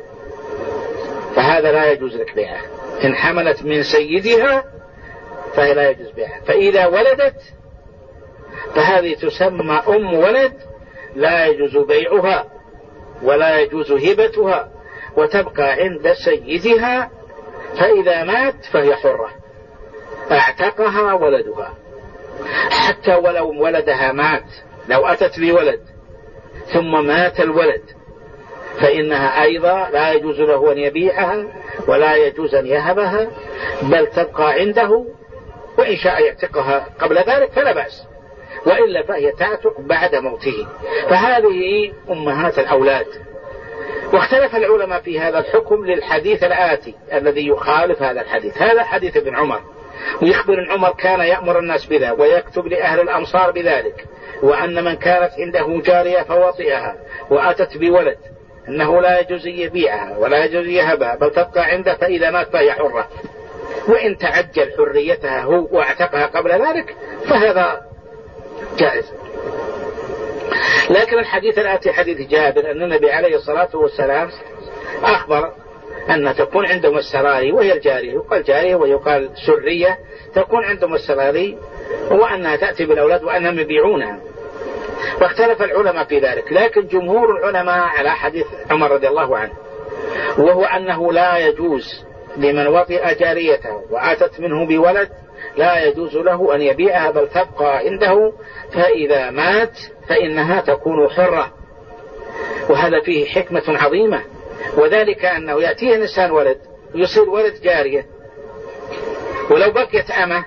فهذا لا يجوز لك بيعها، إن حملت من سيدها فهي لا يجوز بيعها. فإذا ولدت فهذه تسمى أم ولد، لا يجوز بيعها ولا يجوز هبتها وتبقى عند سيدها، فإذا مات فهي حرة اعتقها ولدها. حتى ولو ولدها مات، لو أتت بولد ثم مات الولد فإنها أيضا لا يجوز له أن يبيعها ولا يجوز أن يهبها، بل تبقى عنده، وإن شاء يعتقها قبل ذلك فلا بأس، وإلا فهي تعتق بعد موته. فهذه أمهات الأولاد. واختلف العلماء في هذا الحكم للحديث الآتي الذي يخالف هذا الحديث. هذا حديث ابن عمر، ويخبر أن عمر كان يأمر الناس بذا ويكتب لأهل الأمصار بذلك، وأن من كانت عنده جارية فوطئها وأتت بولد أنه لا يجوز يبيعها ولا يجوز يهبها، بل تبقى عنده، فإذا مات فهي حرة، وإن تعجل حريتها هو واعتقها قبل ذلك فهذا جائز. لكن الحديث الآتي حديث جابر أن النبي عليه الصلاة والسلام أخبر أن تكون عندهم السراري، وهي الجارية، يقال جارية ويقال سرية، تكون عندهم السراري وأنها تأتي بالأولاد وأنهم يبيعونها. واختلف العلماء في ذلك، لكن جمهور العلماء على حديث عمر رضي الله عنه، وهو أنه لا يجوز لمن وطئ جاريته وآتت منه بولد، لا يجوز له أن يبيعها بل تبقى عنده، فإذا مات فإنها تكون حرة. وهذا فيه حكمة عظيمة، وذلك أنه يأتيه الإنسان ولد ويصير ولد جارية، ولو بقيت أمه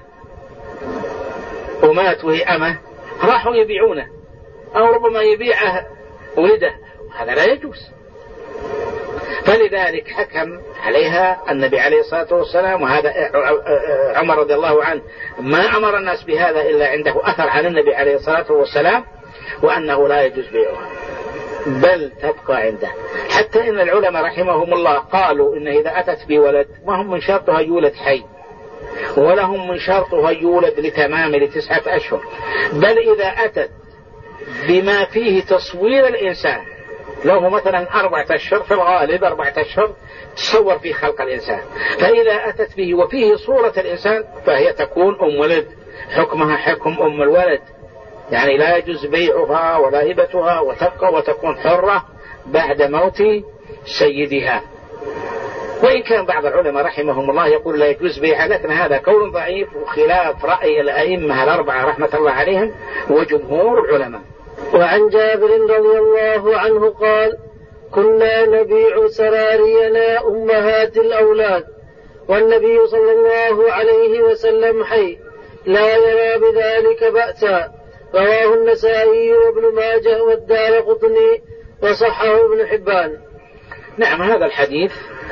ومات وهي أمه راحوا يبيعونه، أو ربما يبيعه ولده، هذا لا يجوز. فلذلك حكم عليها النبي عليه الصلاة والسلام. وهذا عمر رضي الله عنه ما أمر الناس بهذا إلا عنده أثر عن النبي عليه الصلاة والسلام، وأنه لا يجوز بيعها بل تبقى عنده. حتى إن العلماء رحمهم الله قالوا إن إذا أتت بولد ما هم من شرطها يولد حي، ولهم من شرطها يولد لتمام 9 أشهر، بل إذا أتت بما فيه تصوير الإنسان، لو هو مثلا 4 أشهر، في الغالب 4 أشهر تصور في خلق الإنسان، فإذا أتت به وفيه صورة الإنسان فهي تكون أم ولد، حكمها حكم أم الولد، يعني لا يجوز بيعها ولا هبتها، وتبقى وتكون حرة بعد موت سيدها. وإن كان بعض العلماء رحمهم الله يقول لا يجوز بيعها، لكن هذا قول ضعيف وخلاف رأي الأئمة الأربعة رحمة الله عليهم وجمهور العلماء. وعن جابر رضي الله عنه قال: كنا نبيع سرارينا أمهات الأولاد والنبي صلى الله عليه وسلم حي، لا يرى بذلك بأسا. رواه النسائي وابن ماجه والدارقطني وصححه ابن حبان. نعم، هذا الحديث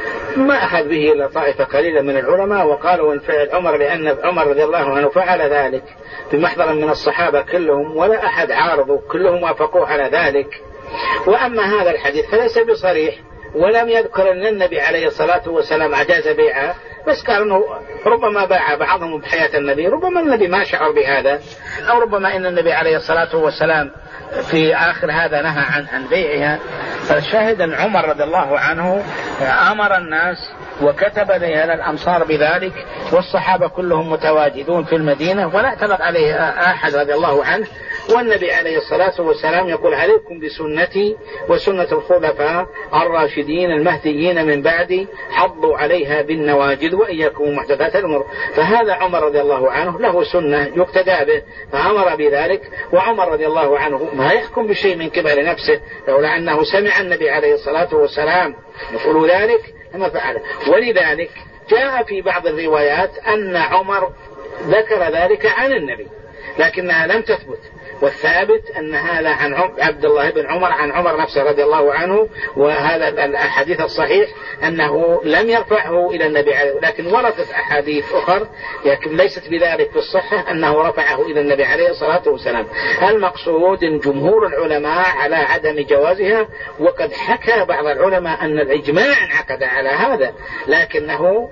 ما أخذ به إلا طائفة قليلة من العلماء، وقالوا إن فعل عمر لأن عمر رضي الله عنه فعل ذلك بمحضر من الصحابة كلهم ولا أحد عارضوا، كلهم وافقوه على ذلك. وأما هذا الحديث فليس بصريح، ولم يذكر أن النبي عليه الصلاة والسلام أجاز بيعه، بس قال أنه ربما باع بعضهم بحياة النبي، ربما النبي ما شعر بهذا، أو ربما أن النبي عليه الصلاة والسلام في آخر هذا نهى عن بيعها. فالشاهد أن عمر رضي الله عنه أمر الناس وكتب لأهل الأمصار بذلك، والصحابة كلهم متواجدون في المدينة ولا اعترض عليه أحد رضي الله عنه. والنبي عليه الصلاة والسلام يقول: عليكم بسنتي وسنة الخلفاء الراشدين المهديين من بعدي، حضوا عليها بالنواجذ وإياكم محدثات الأمور. فهذا عمر رضي الله عنه له سنة يقتدى به، فأمر بذلك. وعمر رضي الله عنه ما يحكم بشيء من قبل نفسه، لولا أنه سمع النبي عليه الصلاة والسلام يقول ذلك لما فعله. ولذلك جاء في بعض الروايات أن عمر ذكر ذلك عن النبي، لكنها لم تثبت، والثابت أن هذا عن عبد الله بن عمر عن عمر نفسه رضي الله عنه. وهذا الحديث الصحيح أنه لم يرفعه إلى النبي، لكن وردت أحاديث أخرى لكن ليست بذلك في الصحة أنه رفعه إلى النبي عليه الصلاة والسلام. المقصود أن جمهور العلماء على عدم جوازها، وقد حكى بعض العلماء أن الإجماع انعقد على هذا، لكنه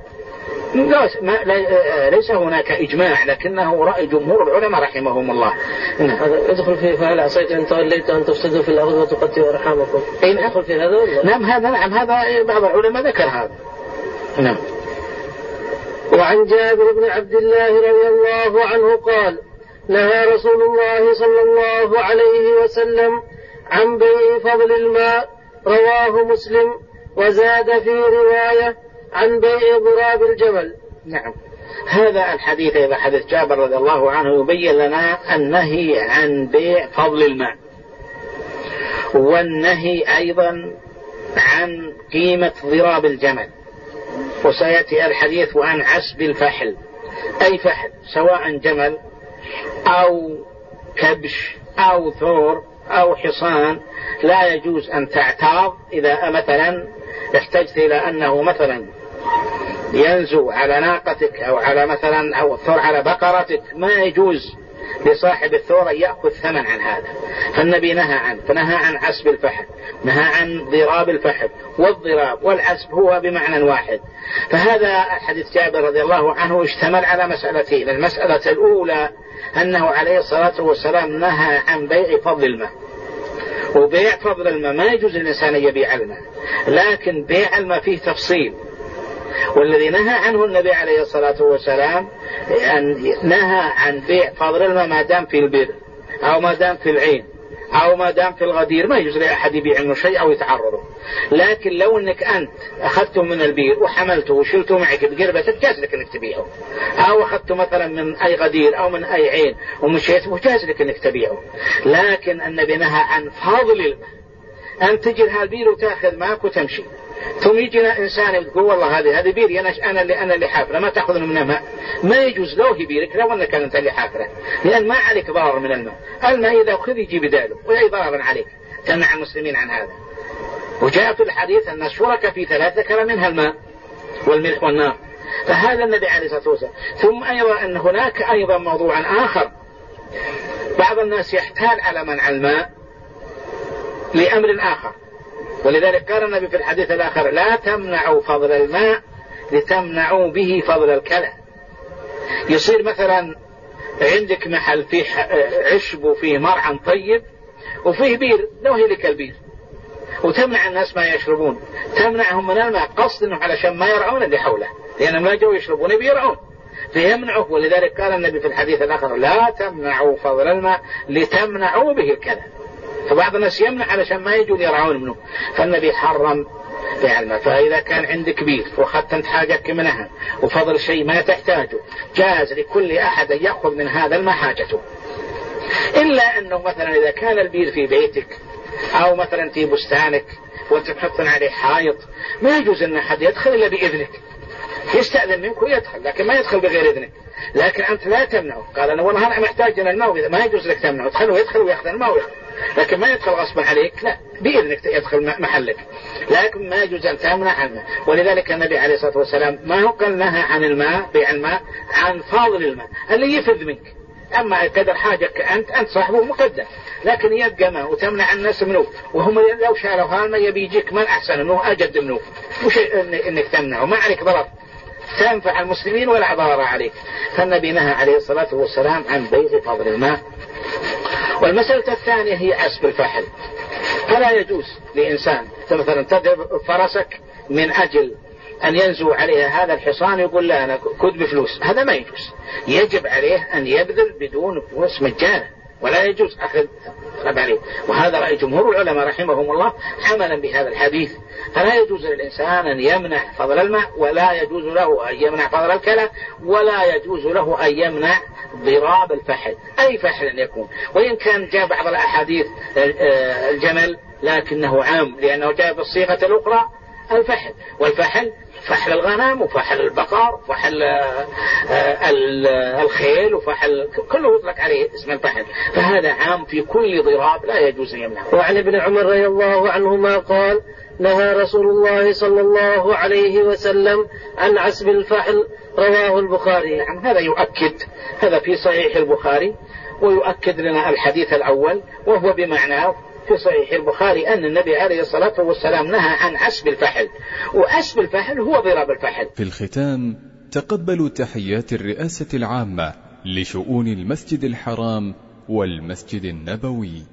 ليس هناك إجماع، لكنه رأي جمهور العلماء رحمهم الله. هذا يدخل في فهل عصيت أن توليت أن تفسدوا في الأرض وتقطعوا أرحامكم؟ أين يدخل في هذا؟ نعم هذا بعض العلماء ذكر هذا. نعم. وعن جابر بن عبد الله رضي الله عنه قال: نهى رسول الله صلى الله عليه وسلم عن بيع فضل الماء رواه مسلم. وزاد في رواية عن بيع ضراب الجمل. نعم. هذا الحديث إذا حديث جابر رضي الله عنه يبين لنا النهي عن بيع فضل الماء، والنهي أيضا عن قيمة ضراب الجمل، وسيأتي الحديث عن عسب الفحل، أي فحل سواء جمل أو كبش أو ثور أو حصان، لا يجوز أن تعتاض إذا مثلا احتجت إلى أنه مثلا ينزو على ناقتك أو على مثلا أو الثور على بقرتك، ما يجوز لصاحب الثور أن يأخذ ثمن عن هذا. فالنبي نهى عنه، فنهى عن عسب الفحل، نهى عن ضراب الفحل، والضراب والعسب هو بمعنى واحد. فهذا حديث جابر رضي الله عنه اشتمل على مسألتين. المسألة الأولى أنه عليه الصلاة والسلام نهى عن بيع فضل الماء، وبيع فضل الماء ما يجوز الإنسان أن يبيع الماء، لكن بيع الماء فيه تفصيل. والذي نهى عنه النبي عليه الصلاة والسلام أن نهى عن بيع فضل الماء ما دام في البئر أو ما دام في العين أو ما دام في الغدير، ما يجوز لأحد يبيع منه شيء أو يتعرضه. لكن لو أنك أنت أخذته من البئر وحملته وشلته معك بقربتك جاز لك أنك تبيعه، أو أخذته مثلا من أي غدير أو من أي عين ومشيته جاز لك أنك تبيعه. لكن النبي نهى عن فضل الماء، أن تجي هالبير وتأخذ معك وتمشي، ثم يجينا إنسان وتقول والله هذه بيري أنا اللي حافره، ما تأخذ منه ماء. ما يجوز له بيرك لو أنك أنت اللي حافره، لأن ما عليك ضرر من الماء. الماء إذا أخذ يجي بداله وأي ضرر عليك. تمنع المسلمين عن هذا. وجاء في الحديث أن الشركة في 3 ذكر منها الماء والملح والنار، فهذا النبي عليه الصلاة والسلام. ثم أيضا أن هناك أيضا موضوع آخر، بعض الناس يحتال على منع الماء لأمر آخر، ولذلك قال النبي في الحديث الآخر لا تمنعوا فضل الماء لتمنعوا به فضل الكلى. يصير مثلا عندك محل فيه عشب وفيه مرعى طيب وفيه بير، لو هي لك البير وتمنع الناس ما يشربون، تمنعهم من الماء قصد انه علشان ما يرعون اللي حوله، لأنهم لا جو يشربون بيرعون فيمنعه. ولذلك قال النبي في الحديث الآخر لا تمنعوا فضل الماء لتمنعوا به الكلى. فبعض الناس يمنع علشان ما يجون يرعون منه، فالنبي حرم بيع الماء. فإذا كان عندك بير وأخذت أنت حاجتك منها وفضل شيء ما تحتاجه، جاز لكل أحد أن يأخذ من هذا الماء حاجته. إلا أنه مثلا إذا كان البير في بيتك أو مثلا في بستانك وأنت محط عليه حائط، ما يجوز أن أحد يدخل إلا بإذنك، يستأذن منك ويدخل، لكن ما يدخل بغير إذنك. لكن أنت لا تمنعه. قال أنا والله أنا محتاج إلى الماء، ما يجوز لك تمنعه، تخليه يدخل ويأخذ الماء ويأخذ، لكن ما يدخل غصبا عليك، لا بإذنك يدخل محلك، لكن ما يجوز أن تمنع الماء. ولذلك النبي عليه الصلاة والسلام ما هو قال نهى عن الماء بيع الماء عن فاضل الماء اللي يفذ منك. أما قدر حاجك أنت صاحبه مقدم، لكن يبقى ماء وتمنع الناس منه، وهم لو شالوا هالماء يبي يجيك من أحسن منه أجد منه، مش إنك تمنعه، ما عليك ضرر، تنفع المسلمين ولا ضرر عليك. فالنبي نهى عليه الصلاة والسلام عن بيع فضل الماء. والمسألة الثانية هي عسب الفحل. فلا يجوز لإنسان مثلا تضرب فرسك من أجل أن ينزو عليها هذا الحصان يقول لا أنا كد بفلوس، هذا ما يجوز. يجب عليه أن يبذل بدون فلوس مجانا، ولا يجوز أخذ عليه. وهذا رأي جمهور العلماء رحمهم الله عملا بهذا الحديث. فلا يجوز للإنسان أن يمنع فضل الماء، ولا يجوز له أن يمنع فضل الكلى، ولا يجوز له أن يمنع ضراب الفحل، أي فحل يكون. وإن كان جاء بعض الأحاديث الجمل لكنه عام، لأنه جاء بالصيغة الأخرى الفحل، والفحل فحل الغنم وفحل البقر وفحل الخيل وفحل كله يطلق عليه اسم الفحل، فهذا عام في كل ضراب لا يجوز يمنعه. وعن ابن عمر رضي الله عنهما قال نهى رسول الله صلى الله عليه وسلم عن عسب الفحل، رواه البخاري. نعم، هذا يؤكد، هذا في صحيح البخاري، ويؤكد لنا الحديث الأول وهو بمعناه في صحيح البخاري أن النبي عليه الصلاة والسلام نهى عن عسب الفحل، وعسب الفحل هو ضرب الفحل. في الختام تقبلوا تحيات الرئاسة العامة لشؤون المسجد الحرام والمسجد النبوي.